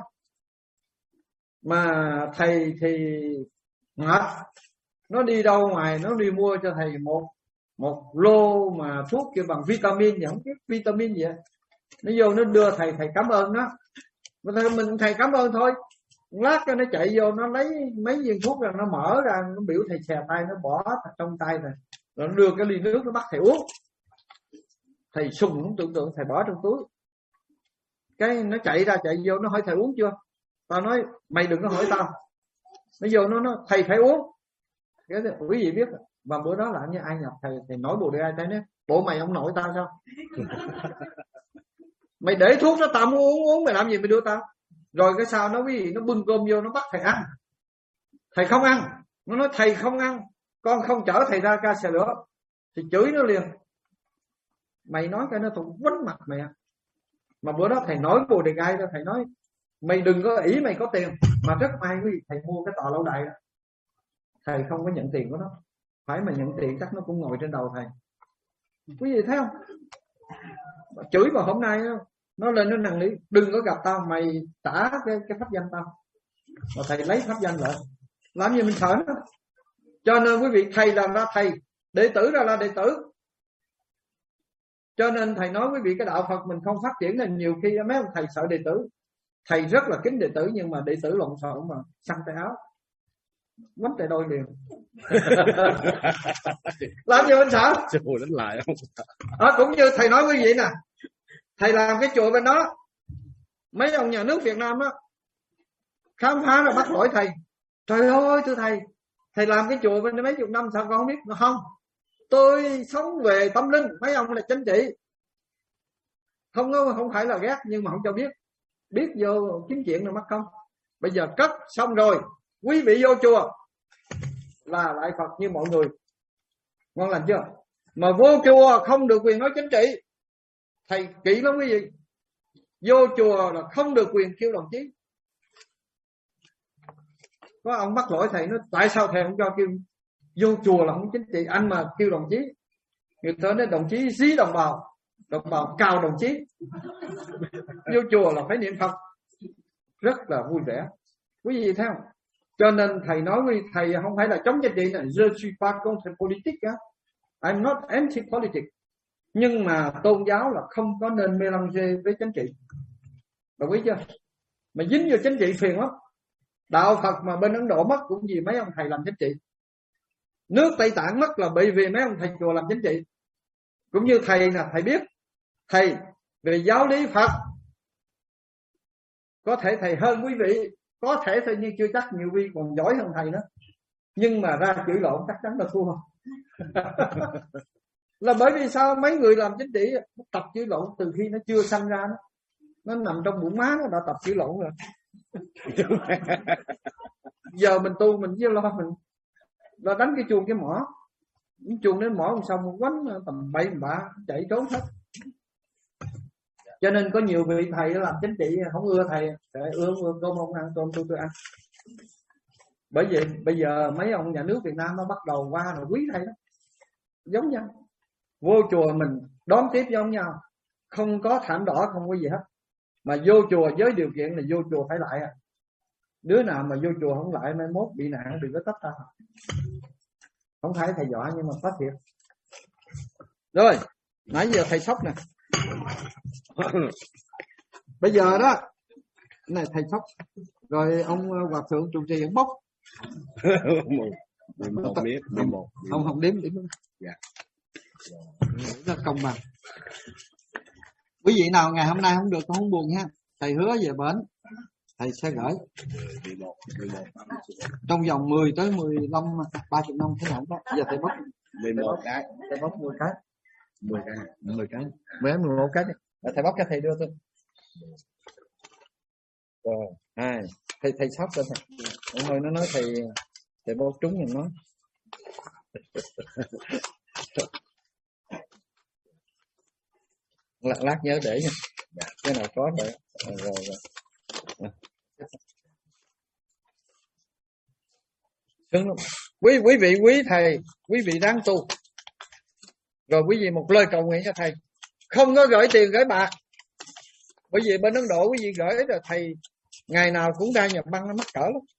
Mà thầy thì mệt. Nó đi đâu ngoài, nó đi mua cho thầy một lô mà thuốc kia bằng vitamin, vậy không biết vitamin gì vậy. Nó vô nó đưa thầy cảm ơn nó. Mình thầy cảm ơn thôi. Lát cho nó chạy vô, nó lấy mấy viên thuốc ra, nó mở ra, nó biểu thầy xè tay, nó bỏ trong tay này, rồi nó đưa cái ly nước, nó bắt thầy uống. Thầy sùng không tưởng tượng, thầy bỏ trong túi. Cái nó chạy ra chạy vô, nó hỏi thầy uống chưa. Tao nói mày đừng có hỏi tao. Nó vô nó thầy phải uống. Cái quý vị biết. Và bữa đó là như ai nhập thầy nói bồ đề ai thấy nói bộ mày không nổi tao sao. Mày để thuốc đó tao muốn uống mày làm gì mày đưa tao. Rồi cái sao nó quý vị, nó bưng cơm vô, nó bắt thầy ăn. Thầy không ăn. Nó nói thầy không ăn, con không chở thầy ra ca xe lửa. Thì chửi nó liền. Mày nói cái nó thùng quánh mặt mày. Mà bữa đó thầy nói bồ đề gai đó, thầy nói mày đừng có ỷ mày có tiền. Mà rất may quý vị, thầy mua cái tòa lâu đài đó, thầy không có nhận tiền của nó. Phải mà nhận tiền chắc nó cũng ngồi trên đầu thầy. Quý vị thấy không? Chửi vào hôm nay nó lên nó năn nỉ đừng có gặp tao, mày trả cái pháp danh tao. Mà thầy lấy pháp danh lại, làm gì mình sợ nó. Cho nên quý vị, thầy làm ra thầy, đệ tử ra là đệ tử. Cho nên thầy nói quý vị, cái đạo Phật mình không phát triển nên nhiều khi mấy ông thầy sợ đệ tử. Thầy rất là kính đệ tử, nhưng mà đệ tử lộn xộn mà xăng tay áo, quánh tay đôi liền. Làm gì mình sợ. Đánh lại không? Cũng như thầy nói quý vị nè, thầy làm cái chùa bên đó, mấy ông nhà nước Việt Nam đó khám phá rồi bắt lỗi thầy. Trời ơi thưa thầy làm cái chùa bên mấy chục năm sao con không biết? Không, tôi sống về tâm linh, mấy ông là chính trị. Không phải là ghét, nhưng mà không cho biết vô kiếm chuyện rồi mắc không. Bây giờ cất xong rồi, quý vị vô chùa là lại Phật như mọi người, ngon lành chưa? Mà vô chùa không được quyền nói chính trị. Thầy kỹ lắm quý vị. Vô chùa là không được quyền kêu đồng chí. Có ông bắt lỗi thầy nói tại sao thầy không cho kêu. Vô chùa là không chính trị, anh mà kêu đồng chí, người ta nói đồng chí dí đồng bào cào đồng chí. Vô chùa là phải niệm Phật, rất là vui vẻ. Quý vị thấy không? Cho nên thầy nói với thầy không phải là chống chính trị này, je suis pas contre politique, I'm not anti politics. Nhưng mà tôn giáo là không có nên mélanger với chính trị. Đồng ý chưa? Mà dính vô chính trị phiền lắm. Đạo Phật mà bên Ấn Độ mất cũng vì mấy ông thầy làm chính trị. Nước Tây Tạng mất là bởi vì mấy ông thầy chùa làm chính trị. Cũng như thầy nè, thầy biết thầy về giáo lý Phật, có thể thầy hơn quý vị, có thể thôi, nhưng chưa chắc, nhiều vị còn giỏi hơn thầy nữa. Nhưng mà ra chửi lộn chắc chắn là thua. Là bởi vì sao? Mấy người làm chính trị tập chửi lộn từ khi nó chưa sanh ra, nó nằm trong bụng má, nó đã tập chửi lộn rồi. Giờ mình tu mình chỉ lo mình là đánh cái chuông cái mỏ, chuông đến mỏ không xong quánh tầm bậy bạ chạy trốn hết. Cho nên có nhiều vị thầy làm chính trị không ưa thầy, ưa cơm không ăn, cơm tôi ăn. Bởi vậy bây giờ mấy ông nhà nước Việt Nam nó bắt đầu qua rồi quý thầy đó, giống nhau. Vô chùa mình đón tiếp giống nhau, không có thảm đỏ, không có gì hết. Mà vô chùa với điều kiện là vô chùa phải lại. Đứa nào mà vô chùa không lại mai mốt bị nạn đừng có tách ra. Không phải thầy dọa nhưng mà phát thiệt. Rồi, nãy giờ thầy sốc nè. Bây giờ đó, cái này thầy sốc. Rồi ông hòa thượng trụ trì ông bốc. 11 miếng, 11. Không đếm. Dạ. Rất công bằng. Quý vị nào ngày hôm nay không được không buồn ha. Thầy hứa về bển thầy sẽ gửi 11. trong vòng 10 tới 15 30 năm thế nào đó. Giờ thầy bốc 11 cái. Thầy bốc 10 cái. 10 cái. 11 cái. Thầy bốc cho thầy đưa tôi. Rồi, thầy sắp lên thầy. Ông ơi nó nói thầy bốc trúng mình nói. Lát nhớ để nha. Cái nào có để. Rồi. Quý vị, quý thầy, quý vị ráng tu. Rồi quý vị một lời cầu nguyện cho thầy. Không có gửi tiền gửi bạc. Bởi vì bên Ấn Độ quý vị gửi rồi thầy ngày nào cũng ra nhập băng nó mắc cỡ lắm.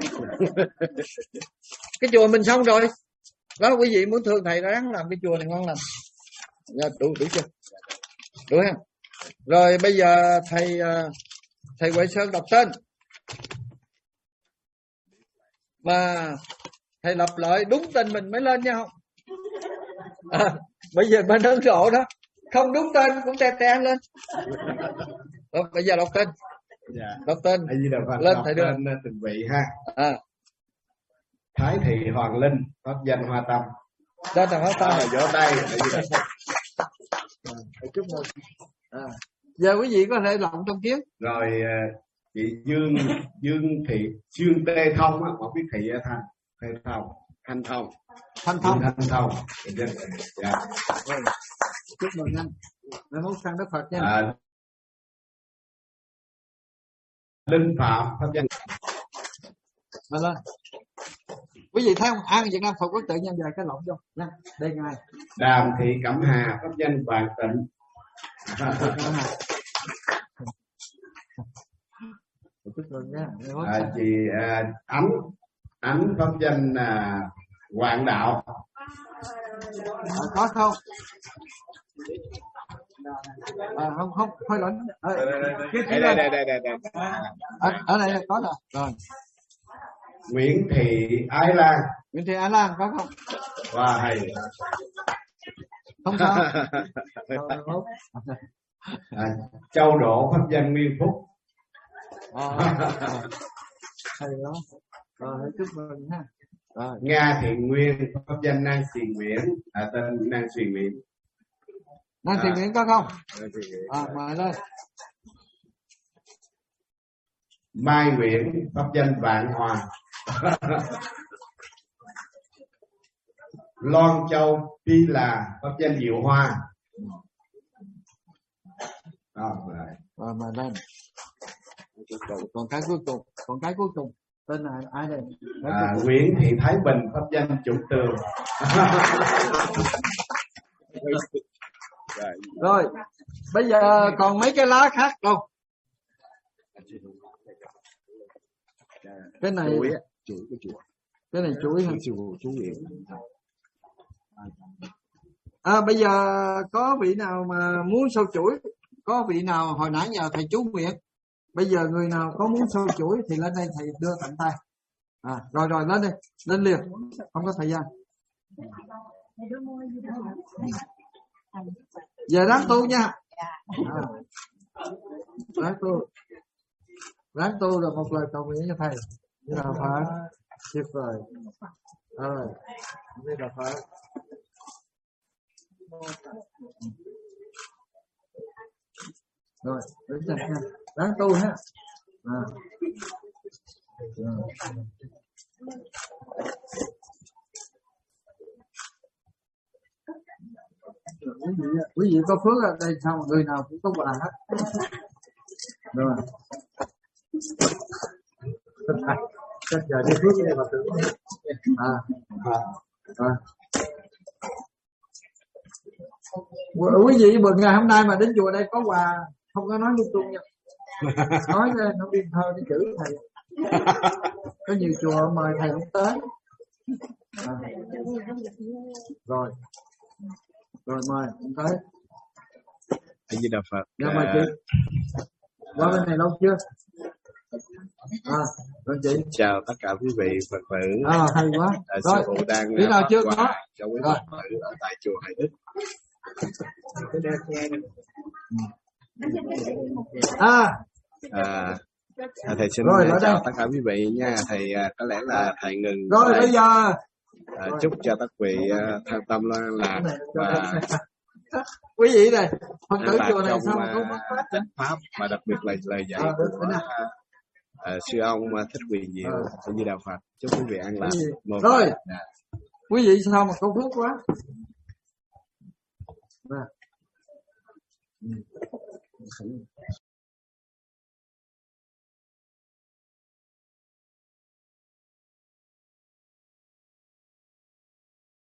Cái chùa mình xong rồi. Đó quý vị muốn thương thầy ráng làm cái chùa này ngon lành. Đủ chưa? Đủ ha. Rồi bây giờ thầy Huệ Sơn đọc tên. Mà thầy lặp lại đúng tên mình mới lên nha không? Bây giờ bên Ấn Độ đó không đúng tên cũng te lên. Rồi, bây giờ đọc tên. Dạ. Đọc tên. Lên thầy đưa từng vị ha. Thái thị Hoàng Linh, pháp danh Hoa Tâm. Đó là Hoa Tâm. Vỗ tay. Chúc mừng. Giờ quý vị có thể lộng trong kiến. Rồi chị Dương Tê Thông á, không biết thị Thanh Thông. Dạ. Chúc mừng anh. Mai mốt sang Đức Phật nha. Linh Phạm pháp danh. Mà lên. Quý vị thấy không? An Việt Nam Phật Quốc tự nhân về cái lộn vô nha. Đây ngài. Đàm Thị Cẩm Hà pháp danh Vạn Tịnh. Chúc mừng nha. Chị Ánh pháp danh Hoàng Đạo. Có không? Không thôi lỗi. Đây. Ở đây có rồi. Rồi. Nguyễn Thị Ái Lan có không? Wow, hay. Không sao. Châu Đỗ pháp danh Nguyên Phúc. Hay đó. Rồi chúc mừng ha. Rồi. Nga Thiện Nguyên pháp danh Nan Xì Nguyễn, tên Nan Xì Nguyễn. Nan Xì Nguyễn có không? Mời lên. Mai Nguyễn pháp danh Vạn Hòa. Loan Châu Pi Là pháp danh Diệu Hoa. Rồi mời lên. Còn cái cuối cùng tên là ai đây? Nguyễn Thị Thái Bình pháp danh Chủ Tường. Rồi bây giờ còn mấy cái lá khác đâu? Cái này cái này chuỗi hả? Bây giờ có vị nào mà muốn sâu chuỗi? Có vị nào hồi nãy nhờ thầy chú nguyện? Bây giờ người nào có muốn sâu chuỗi thì lên đây thầy đưa tận tay. Rồi lên đi, lên liền, không có thời gian. Giờ ráng tu nha. Ráng tu là một lời cầu nguyện cho thầy. Như là phải tuyệt vời. Như là phải. Rồi, đứng chân nha. Ráng tu ha. Quý vị có phước ở đây sao người nào cũng có quà hết. Rồi. Chắc giờ đi phước đây mà tưởng. Quý vị mừng ngày hôm nay mà đến chùa đây có quà, không có nói lung tung nha. Nói nó biên thơ cái chữ thầy. Có nhiều chùa mời thầy không tới. Rồi mời ông tới. A Di Đà Phật. Dạ mời chị. Qua bên này lâu chưa? Rồi chị. Chào tất cả quý vị Phật tử. Hay quá. Sư phụ đang tí nào chưa có cho quý Phật tử ở tại chùa Hải Đức. Thầy xin chào tất cả quý vị nha. Thầy có lẽ là thầy ngừng. Rồi bây giờ chúc cho tất vị thân tâm loan lạc và quý vị này Phật tử chùa này sao mà không chánh pháp, và đặc biệt là lời dạy của sư ông Thích Quyền Diệu. A Di Đà Phật. Chúc quý vị an lạc. Rồi quý vị sao mà có phước quá.